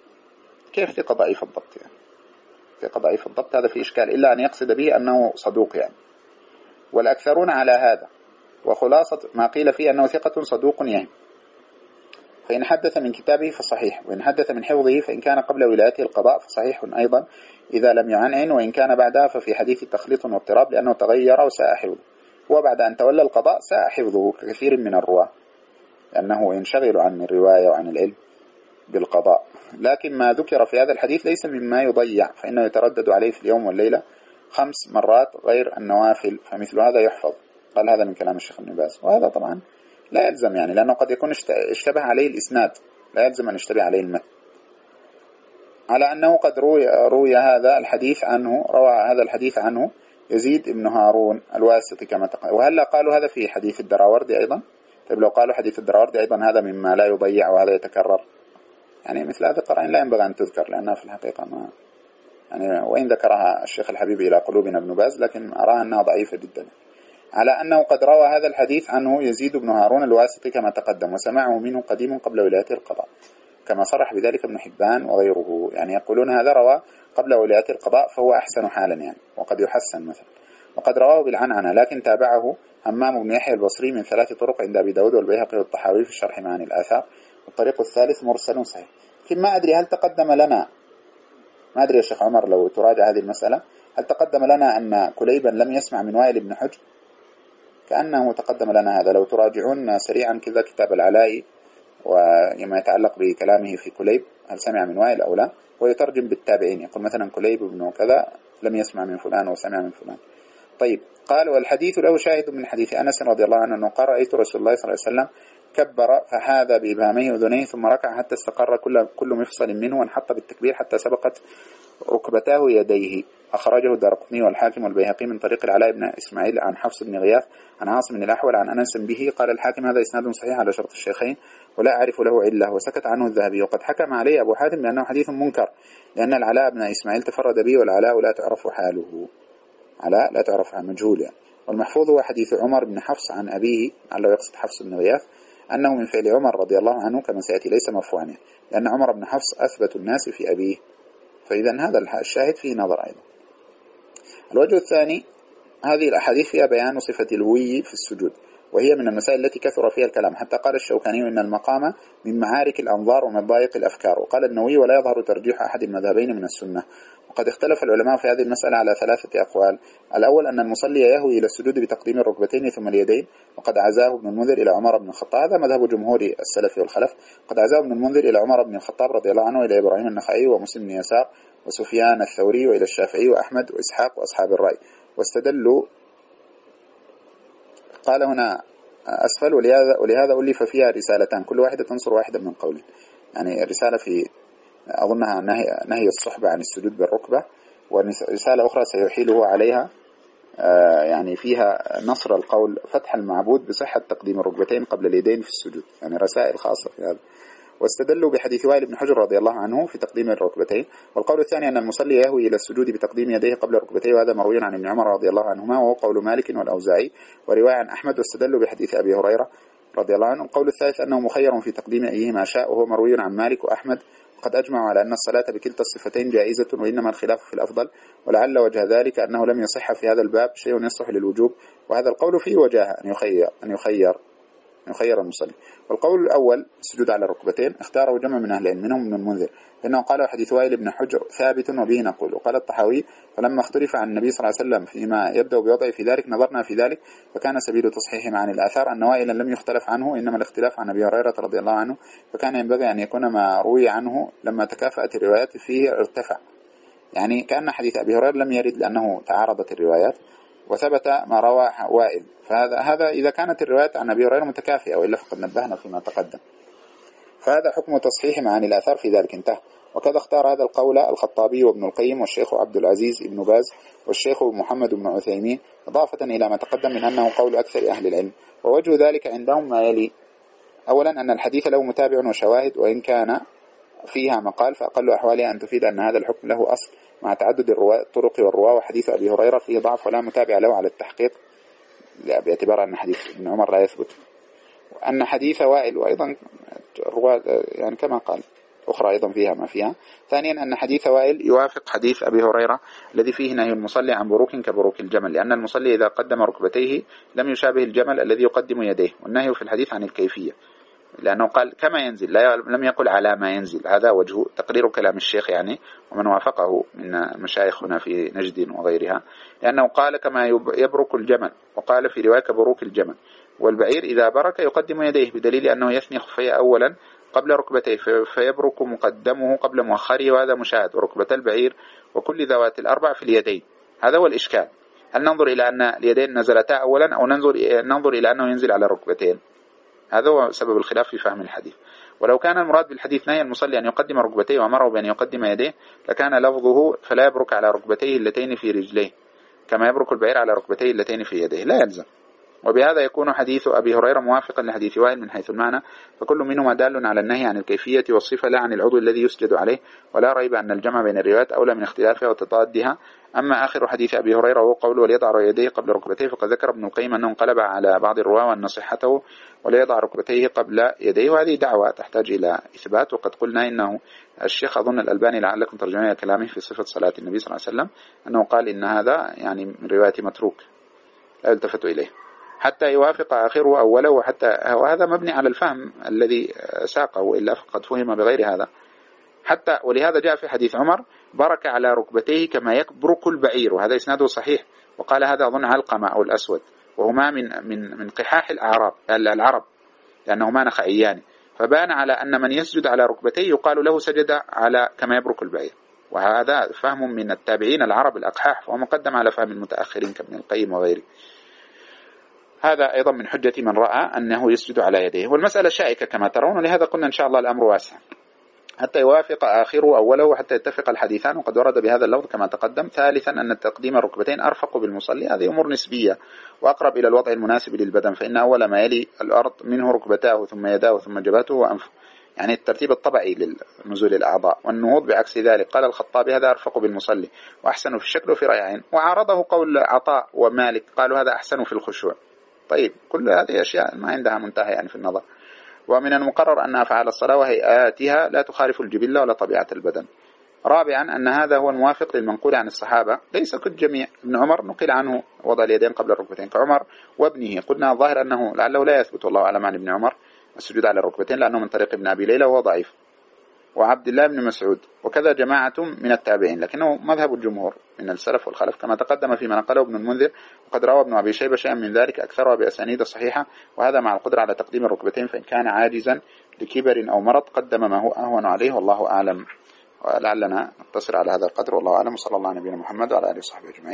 كيف ثقة ضعيف الضبط يعني؟ ثقة ضعيف الضبط هذا في إشكال، إلا أن يقصد به أنه صدوق يعني، والأكثرون على هذا. وخلاصة ما قيل فيه أنه ثقة صدوق يهم، فإن حدث من كتابه فصحيح، وإن حدث من حفظه فإن كان قبل ولايته القضاء فصحيح أيضا إذا لم يعنعن، وإن كان بعدها ففي حديث تخليط واضطراب لأنه تغير وساء حفظه، وبعد أن تولى القضاء ساء حفظه كثير من الرواة لأنه ينشغل عن الرواية وعن العلم بالقضاء. لكن ما ذكر في هذا الحديث ليس مما يضيع، فإنه يتردد عليه في اليوم والليلة خمس مرات غير النوافل، فمثل هذا يحفظ. قال هذا من كلام الشيخ ابن باز، وهذا طبعا لا يلزم يعني، لأنه قد يكون اشتبه عليه الإسناد، لا يلزم أن يشتبه عليه المتن. على أنه قد روي, روي هذا الحديث عنه روى هذا الحديث عنه يزيد بن هارون الواسطي كما تقال. وهل قالوا هذا في حديث الدراوردي أيضا؟ طيب لو قالوا حديث الدراوردي أيضا هذا مما لا يضيع وهذا يتكرر، يعني مثل هذه القرائن لا ينبغي أن تذكر، لأنها في الحقيقة ما يعني، وإن ذكرها الشيخ الحبيب إلى قلوبنا ابن باز لكن أراها أنها ضعيفة جدا. على أنه قد روى هذا الحديث عنه يزيد بن هارون الواسطي كما تقدم، وسمعه منه قديم قبل ولاية القضاء، كما صرح بذلك ابن حبان وغيره، يعني يقولون هذا روى قبل ولاية القضاء فهو أحسن حالا يعني، وقد يحسن مثلا. وقد رواه بالعنعنة، لكن تابعه همام بن يحيى البصري من ثلاث طرق عند أبي داود والبيهقي والطحاوي في الشرح معاني الآثار، والطريق الثالث مرسل صحيح. لكن ما أدري هل تقدم لنا، ما أدري يا شيخ عمر لو تراجع هذه المسألة، هل تقدم لنا أن كليبا لم يسمع من وائل بن حجر؟ كأنه تقدم لنا هذا، لو تراجعون سريعا كذا كتاب العلائي وما يتعلق بكلامه في كليب هل سمع من وائل أو لا، ويترجم بالتابعين، يقول مثلا كليب بن كذا لم يسمع من فلان وسمع من فلان. طيب قال والحديث له شاهد من حديث أنس رضي الله عنه أنه قال رأيت رسول الله صلى الله عليه وسلم كبر فحاذ بإبهاميه أذنيه ثم ركع حتى استقر كل كل مفصل منه، وانحط بالتكبير حتى سبقت ركبتاه يديه. أخرجه الدارقطني والحاكم والبيهقي من طريق العلاء بن إسماعيل عن حفص بن غياث عن عاصم بن الأحول عن أنس به. قال الحاكم هذا إسناد صحيح على شرط الشيخين ولا أعرف له علة، وسكت عنه الذهبي. وقد حكم عليه أبو حاتم بأنه حديث منكر، لأن العلاء بن إسماعيل تفرد به، والعلاء لا تعرف حاله، علاء لا تعرف مجهول يعني. والمحفوظ هو حديث عمر بن حفص عن أبيه، علّه يقصد حفص بن غياث، أنه من فعل عمر رضي الله عنه كما سيأتي، ليس مرفوعا يعني، لأن عمر بن حفص أثبت الناس في أبيه، فإذا هذا الشاهد فيه نظر أيضا. الوجه الثاني، هذه الأحاديث فيها بيان صفة الوي في السجود، وهي من المسائل التي كثر فيها الكلام، حتى قال الشوكاني إن المقام من معارك الأنظار ومضايق الأفكار. وقال النووي ولا يظهر ترجيح أحد المذهبين من السنة. وقد اختلف العلماء في هذه المسألة على ثلاثة أقوال. الأول أن المصلي يهوي إلى السجود بتقديم الركبتين ثم اليدين، وقد عزاه ابن المنذر إلى عمر بن الخطاب، هذا مذهب جمهور السلف والخلف، قد عزاه ابن المنذر إلى عمر بن الخطاب رضي الله عنه، إلى إبراهيم النخعي ومسلم بن يسار وسفيان الثوري، وإلى الشافعي وأحمد وإسحاق وأصحاب الرأي. واستدلوا، قال هنا أسفل، ولهذا, ولهذا ألف فيها رسالتان كل واحدة تنصر واحدة من قول، يعني رسالة في أظنها نهي, نهي الصحبة عن السجود بالركبة، ورسالة أخرى سيحيله عليها يعني فيها نصر القول فتح المعبود بصحة تقديم الركبتين قبل اليدين في السجود، يعني رسائل خاصة في هذا. واستدلوا بحديث وائل بن حجر رضي الله عنه في تقديم الركبتين. والقول الثاني أن المصلي يهوي إلى السجود بتقديم يديه قبل ركبتيه، وهذا مروي عن ابن عمر رضي الله عنهما، وهو قول مالك والأوزاعي ورواية عن أحمد. واستدلوا بحديث أبي هريرة رضي الله عنه. القول الثالث أنه مخير في تقديم أيهما شاء، وهو مروي عن مالك وأحمد، وقد أجمعوا على أن الصلاة بكلتا الصفتين جائزة، وإنما الخلاف في الأفضل، ولعل وجه ذلك أنه لم يصح في هذا الباب شيء يصلح للوجوب، وهذا القول فيه وجاهة أن يخير أن يخير يخير المصلي. والقول الأول السجود على الركبتين اختاره جمع من أهل العلم منهم ابن المنذر، لأنه قال حديث وائل بن حجر ثابت وبه نقول. وقال الطحاوي فلما اختلف عن النبي صلى الله عليه وسلم فيما يبدأ بوضعه في ذلك نظرنا في ذلك، فكان سبيل تصحيح معاني الآثار أن وائلا لم يختلف عنه، إنما الاختلاف عن أبي هريرة رضي الله عنه، فكان ينبغي أن يكون ما روي عنه لما تكافأت الروايات فيه ارتفع، يعني كأن حديث أبي هريرة لم يرد لأنه تعارضت الروايات، وثبت ما روى وائل، فهذا هذا إذا كانت الروايات عن أبي هريرة متكافئة، وإلا فقد نبهنا فيما تقدم، فهذا حكم تصحيح معاني الآثار في ذلك انتهى. وكذا اختار هذا القول الخطابي وابن القيم والشيخ عبد العزيز ابن باز والشيخ محمد بن عثيمين، إضافة إلى ما تقدم من أنه قول أكثر أهل العلم. ووجه ذلك عندهم ما يلي: أولا أن الحديث له متابع وشواهد، وإن كان فيها مقال فأقل أحوالها أن تفيد أن هذا الحكم له أصل مع تعدد الطرق والرواة، وحديث أبي هريرة فيه ضعف ولا متابع له على التحقيق باعتبار أن حديث ابن عمر لا يثبت، وأن حديث وائل وأيضا الرواة يعني كما قال أخرى أيضا فيها ما فيها. ثانيا أن حديث وائل يوافق حديث أبي هريرة الذي فيه نهي المصلي عن بروك كبروك الجمل، لأن المصلي إذا قدم ركبتيه لم يشابه الجمل الذي يقدم يديه، والنهي في الحديث عن الكيفية، لأنه قال كما ينزل، لا لم يقل على ما ينزل. هذا وجه تقرير كلام الشيخ يعني، ومن وافقه من مشايخنا في نجد وغيرها، لأنه قال كما يبرك الجمل، وقال في رواية بروك الجمل. والبعير إذا برك يقدم يديه، بدليل أنه يثني خفيه أولا قبل ركبتيه فيبرك مقدمه قبل مؤخره، وهذا مشاهد، وركبة البعير وكل ذوات الأربع في اليدين. هذا هو الإشكال، هل ننظر إلى أن اليدين نزلتا أولا أو ننظر ننظر إلى أنه ينزل على الركبتين؟ هذا هو سبب الخلاف في فهم الحديث. ولو كان المراد بالحديث نهي المصلي أن يقدم ركبتيه وأمره بأن يقدم يديه لكان لفظه فلا يبرك على ركبتيه اللتين في رجليه كما يبرك البعير على ركبتيه اللتين في يديه، لا يلزم. وبهذا يكون حديث أبي هريرة موافقا لحديث وائل من حيث المعنى، فكل منهما دال على النهي عن الكيفية والصفة لا عن العضو الذي يسجد عليه، ولا ريب أن الجمع بين الروايات أولى من اختلافها وتضادها. أما آخر حديث أبي هريرة وهو قوله وليضع يديه قبل ركبتيه، فقد ذكر ابن القيم أنه انقلب على بعض الرواة وأن صحته وليضع ركبتيه قبل يديه، وهذه دعوة تحتاج إلى إثبات. وقد قلنا إنه الشيخ أظن الألباني لعلكم ترجمون كلامه في صفة صلاة النبي صلى الله عليه وسلم أنه قال إن هذا يعني من رواية متروك لا يلتفت إليه حتى يوافق آخره أوله، وحتى وهذا مبني على الفهم الذي ساقه، وإلا فقد فهم بغير هذا. حتى ولهذا جاء في حديث عمر برك على ركبتيه كما يبرك البعير، وهذا إسناده صحيح. وقال هذا أظن علقمة أو الأسود، وهما من من من قحاح الأعراب العرب لأنهما نخعيان، فبان على أن من يسجد على ركبتيه يقال له سجد على كما يبرك البعير، وهذا فهم من التابعين العرب الأقحاح، فهو مقدم على فهم المتأخرين كابن القيم وغيره. هذا أيضا من حجة من رأى أنه يسجد على يديه، والمسألة شائكة كما ترون، ولهذا قلنا إن شاء الله الأمر واسع حتى يوافق آخره أوله وحتى يتفق الحديثان، وقد ورد بهذا اللفظ كما تقدم. ثالثا أن تقديم الركبتين أرفق بالمصلي، هذه أمور نسبية وأقرب إلى الوضع المناسب للبدن، فإن أول ما يلي الأرض منه ركبتاه ثم يداه ثم جبهته وأنفه، يعني الترتيب الطبيعي لنزول الأعضاء. والنهوض بعكس ذلك، قال الخطابي هذا أرفق بالمصلي وأحسن في الشكل وفي رأيين، وعارضه قول عطاء ومالك قالوا هذا أحسن في الخشوع. طيب كل هذه أشياء ما عندها منتهى يعني في النظر. ومن المقرر أن أفعال الصلاة وهيئاتها لا تخالف الجبلة ولا طبيعة البدن. رابعا أن هذا هو الموافق للمنقول عن الصحابة، ليس كالجميع. ابن عمر نقل عنه وضع اليدين قبل الركبتين كعمر وابنه، قلنا الظاهر أنه لعله لا يثبت والله أعلم عن ابن عمر السجود على الركبتين لأنه من طريق ابن أبي ليلى وهو ضعيف، وعبد الله بن مسعود، وكذا جماعة من التابعين، لكنه مذهب الجمهور من السلف والخلف كما تقدم فيما نقله ابن المنذر. وقد روى ابن أبي شيبة شيئا من ذلك أكثرها بأسانيد صحيحة، وهذا مع القدرة على تقديم الركبتين، فإن كان عاجزا لكبر أو مرض قدم ما هو أهون عليه والله أعلم. ولعلنا نقتصر على هذا القدر والله أعلم، وصلى الله على نبينا محمد وعلى آله وصحبه أجمعين.